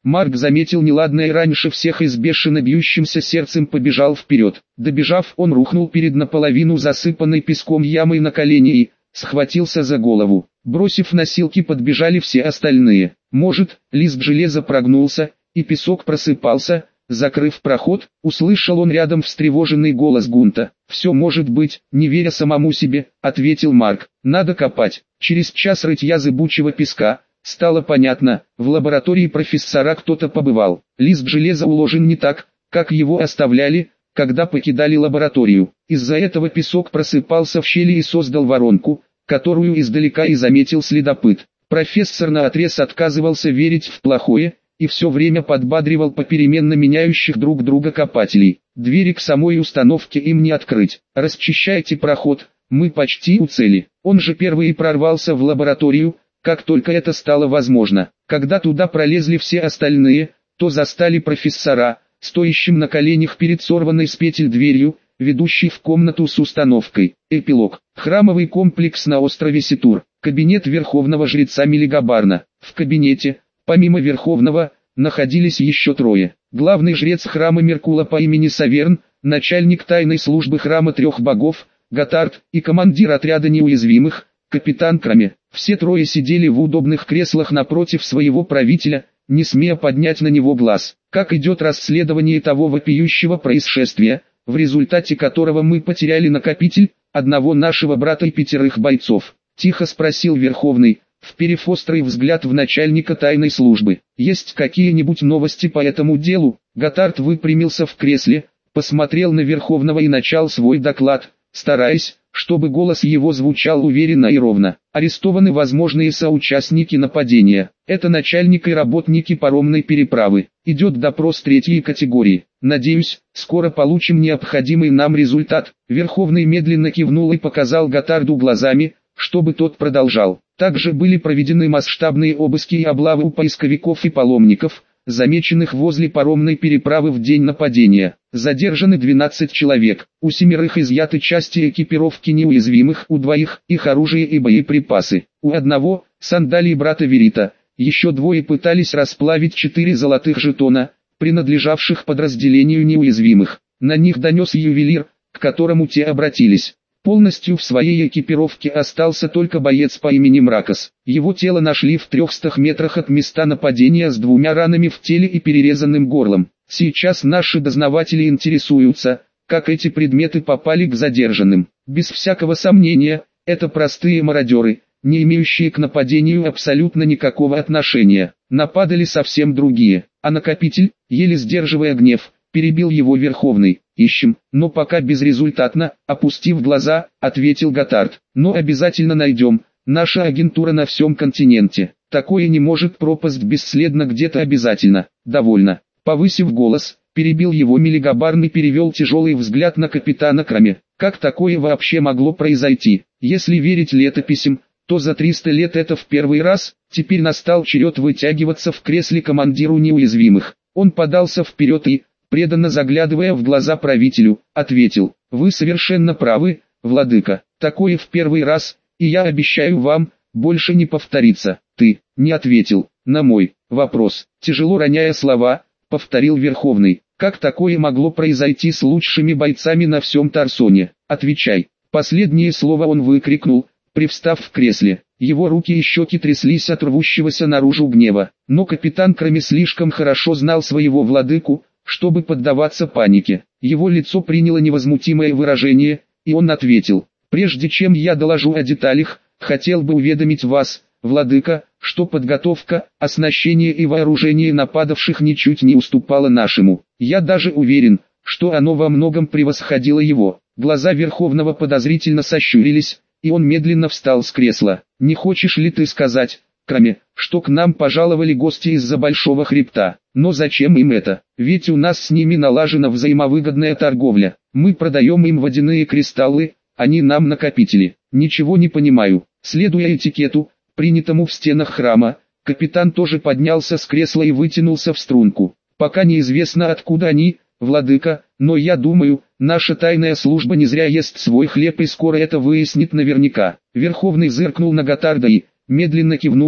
Марк заметил неладное и раньше всех и с бешено бьющимся сердцем побежал вперед. Добежав, он рухнул перед наполовину засыпанной песком ямой на колени и схватился за голову. Бросив носилки, подбежали все остальные. Может, лист железа прогнулся, и песок просыпался, закрыв проход, услышал он рядом встревоженный голос Гунта. «Все может быть, не веря самому себе», — ответил Марк. «Надо копать». Через час рытья зыбучего песка стало понятно, в лаборатории профессора кто-то побывал. Лист железа уложен не так, как его оставляли, когда покидали лабораторию. Из-за этого песок просыпался в щели и создал воронку, которую издалека и заметил следопыт. Профессор наотрез отказывался верить в плохое, и все время подбадривал попеременно меняющих друг друга копателей. Двери к самой установке им не открыть. «Расчищайте проход, мы почти у цели». Он же первый и прорвался в лабораторию, как только это стало возможно. Когда туда пролезли все остальные, то застали профессора, стоящим на коленях перед сорванной с петель дверью, ведущей в комнату с установкой. Эпилог. Храмовый комплекс на острове Ситур. Кабинет верховного жреца Мелигабарна. В кабинете, помимо верховного, находились еще трое. Главный жрец храма Меркула по имени Саверн, начальник тайной службы храма трех богов, Готард, и командир отряда неуязвимых, капитан Краме. Все трое сидели в удобных креслах напротив своего правителя, не смея поднять на него глаз. Как идет расследование того вопиющего происшествия, в результате которого мы потеряли накопитель, одного нашего брата и пятерых бойцов? Тихо спросил Верховный, вперев острый взгляд в начальника тайной службы. Есть какие-нибудь новости по этому делу? Готард выпрямился в кресле, посмотрел на Верховного и начал свой доклад, стараясь, чтобы голос его звучал уверенно и ровно. Арестованы возможные соучастники нападения. Это начальник и работники паромной переправы. Идет допрос третьей категории. Надеюсь, скоро получим необходимый нам результат. Верховный медленно кивнул и показал Готарду глазами, чтобы тот продолжал. Также были проведены масштабные обыски и облавы у поисковиков и паломников, замеченных возле паромной переправы в день нападения. Задержаны двенадцать человек, у семерых изъяты части экипировки неуязвимых, у двоих их оружие и боеприпасы, у одного сандалии брата Верита, еще двое пытались расплавить четыре золотых жетона, принадлежавших подразделению неуязвимых. На них донес ювелир, к которому те обратились. Полностью в своей экипировке остался только боец по имени Мракос. Его тело нашли в трехстах метрах от места нападения с двумя ранами в теле и перерезанным горлом. Сейчас наши дознаватели интересуются, как эти предметы попали к задержанным. Без всякого сомнения, это простые мародеры, не имеющие к нападению абсолютно никакого отношения. Нападали совсем другие. А накопитель, еле сдерживая гнев, перебил его Верховный. «Ищем, но пока безрезультатно», — опустив глаза, ответил Готард. «Но обязательно найдем, наша агентура на всем континенте. Такое не может пропасть бесследно где-то обязательно». «Довольно». Повысив голос, перебил его Мелигабарн и перевел тяжелый взгляд на капитана Краме. «Как такое вообще могло произойти? Если верить летописям, то за триста лет это в первый раз. Теперь настал черед вытягиваться в кресле командиру неуязвимых». Он подался вперед и, преданно заглядывая в глаза правителю, ответил: «Вы совершенно правы, владыка, такое в первый раз, и я обещаю вам, больше не повторится». «Ты не ответил на мой вопрос», тяжело роняя слова, повторил Верховный. «Как такое могло произойти с лучшими бойцами на всем Тарсоне? Отвечай». Последнее слово он выкрикнул, привстав в кресле. Его руки и щеки тряслись от рвущегося наружу гнева. Но капитан Краме слишком хорошо знал своего владыку, чтобы поддаваться панике. Его лицо приняло невозмутимое выражение, и он ответил: «Прежде чем я доложу о деталях, хотел бы уведомить вас, владыка, что подготовка, оснащение и вооружение нападавших ничуть не уступало нашему. Я даже уверен, что оно во многом превосходило его». Глаза Верховного подозрительно сощурились, и он медленно встал с кресла. «Не хочешь ли ты сказать, Краме, что к нам пожаловали гости из-за Большого Хребта? Но зачем им это? Ведь у нас с ними налажена взаимовыгодная торговля. Мы продаем им водяные кристаллы, они нам накопители. Ничего не понимаю». Следуя этикету, принятому в стенах храма, капитан тоже поднялся с кресла и вытянулся в струнку. «Пока неизвестно, откуда они, владыка, но я думаю, наша тайная служба не зря ест свой хлеб и скоро это выяснит наверняка». Верховный зыркнул на Готарда и, медленно кивнув,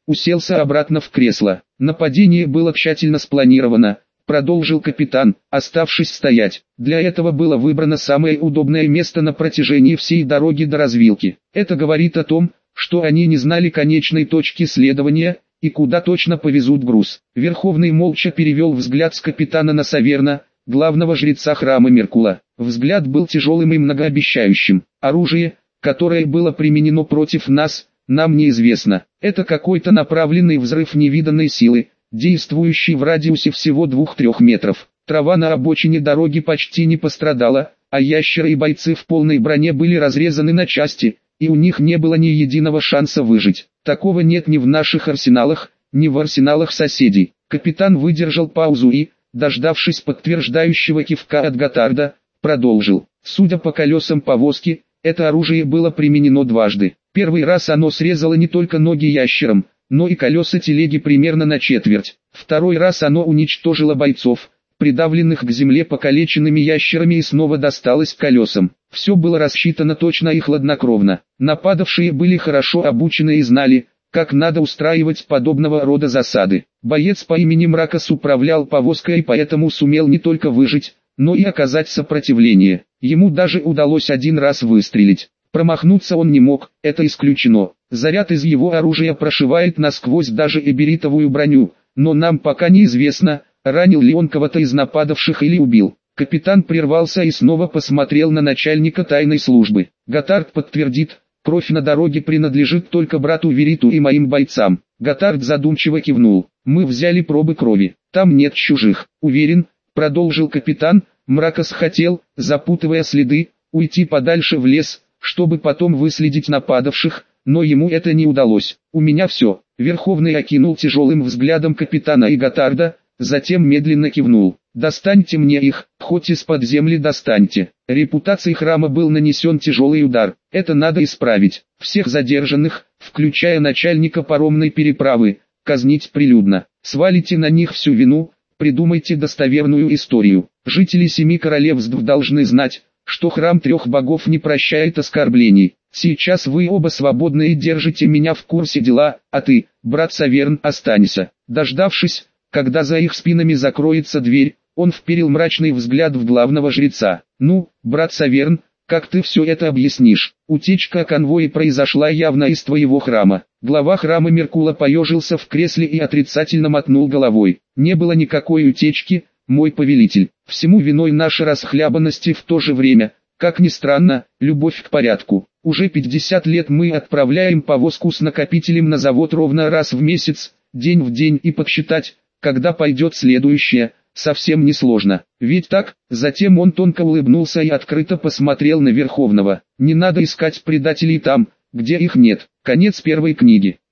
уселся обратно в кресло. Нападение было тщательно спланировано, продолжил капитан, оставшись стоять. Для этого было выбрано самое удобное место на протяжении всей дороги до развилки. Это говорит о том, что они не знали конечной точки следования, и куда точно повезут груз. Верховный молча перевел взгляд с капитана на Саверна, главного жреца храма Меркула. Взгляд был тяжелым и многообещающим. Оружие, которое было применено против нас, нам неизвестно. Это какой-то направленный взрыв невиданной силы, действующий в радиусе всего двух-трех метров. Трава на обочине дороги почти не пострадала, а ящеры и бойцы в полной броне были разрезаны на части, и у них не было ни единого шанса выжить. Такого нет ни в наших арсеналах, ни в арсеналах соседей. Капитан выдержал паузу и, дождавшись подтверждающего кивка от Готарда, продолжил. Судя по колесам повозки, это оружие было применено дважды. Первый раз оно срезало не только ноги ящерам, но и колеса телеги примерно на четверть. Второй раз оно уничтожило бойцов, придавленных к земле покалеченными ящерами, и снова досталось колесам. Все было рассчитано точно и хладнокровно. Нападавшие были хорошо обучены и знали, как надо устраивать подобного рода засады. Боец по имени Мракос управлял повозкой и поэтому сумел не только выжить, но и оказать сопротивление. Ему даже удалось один раз выстрелить. Промахнуться он не мог, это исключено. Заряд из его оружия прошивает насквозь даже эберитовую броню, но нам пока неизвестно, ранил ли он кого-то из нападавших или убил. Капитан прервался и снова посмотрел на начальника тайной службы. Готард подтвердит, кровь на дороге принадлежит только брату Вериту и моим бойцам. Готард задумчиво кивнул. Мы взяли пробы крови, там нет чужих. Уверен, продолжил капитан, Мракос хотел, запутывая следы, уйти подальше в лес, чтобы потом выследить нападавших, но ему это не удалось. У меня все. Верховный окинул тяжелым взглядом капитана и Готарда, затем медленно кивнул. Достаньте мне их, хоть из-под земли достаньте. Репутации храма был нанесен тяжелый удар. Это надо исправить. Всех задержанных, включая начальника паромной переправы, казнить прилюдно. Свалите на них всю вину, придумайте достоверную историю. Жители семи королевств должны знать, что храм трех богов не прощает оскорблений. Сейчас вы оба свободны и держите меня в курсе дела, а ты, брат Саверн, останься. Дождавшись, когда за их спинами закроется дверь, он вперил мрачный взгляд в главного жреца. «Ну, брат Саверн, как ты все это объяснишь? Утечка конвоя произошла явно из твоего храма». Глава храма Меркула поежился в кресле и отрицательно мотнул головой. «Не было никакой утечки, мой повелитель. Всему виной наша расхлябанность и в то же время, как ни странно, любовь к порядку. Уже пятьдесят лет мы отправляем повозку с накопителем на завод ровно раз в месяц, день в день, и подсчитать, когда пойдет следующая, совсем несложно. Ведь так?» Затем он тонко улыбнулся и открыто посмотрел на Верховного. «Не надо искать предателей там, где их нет». Конец первой книги.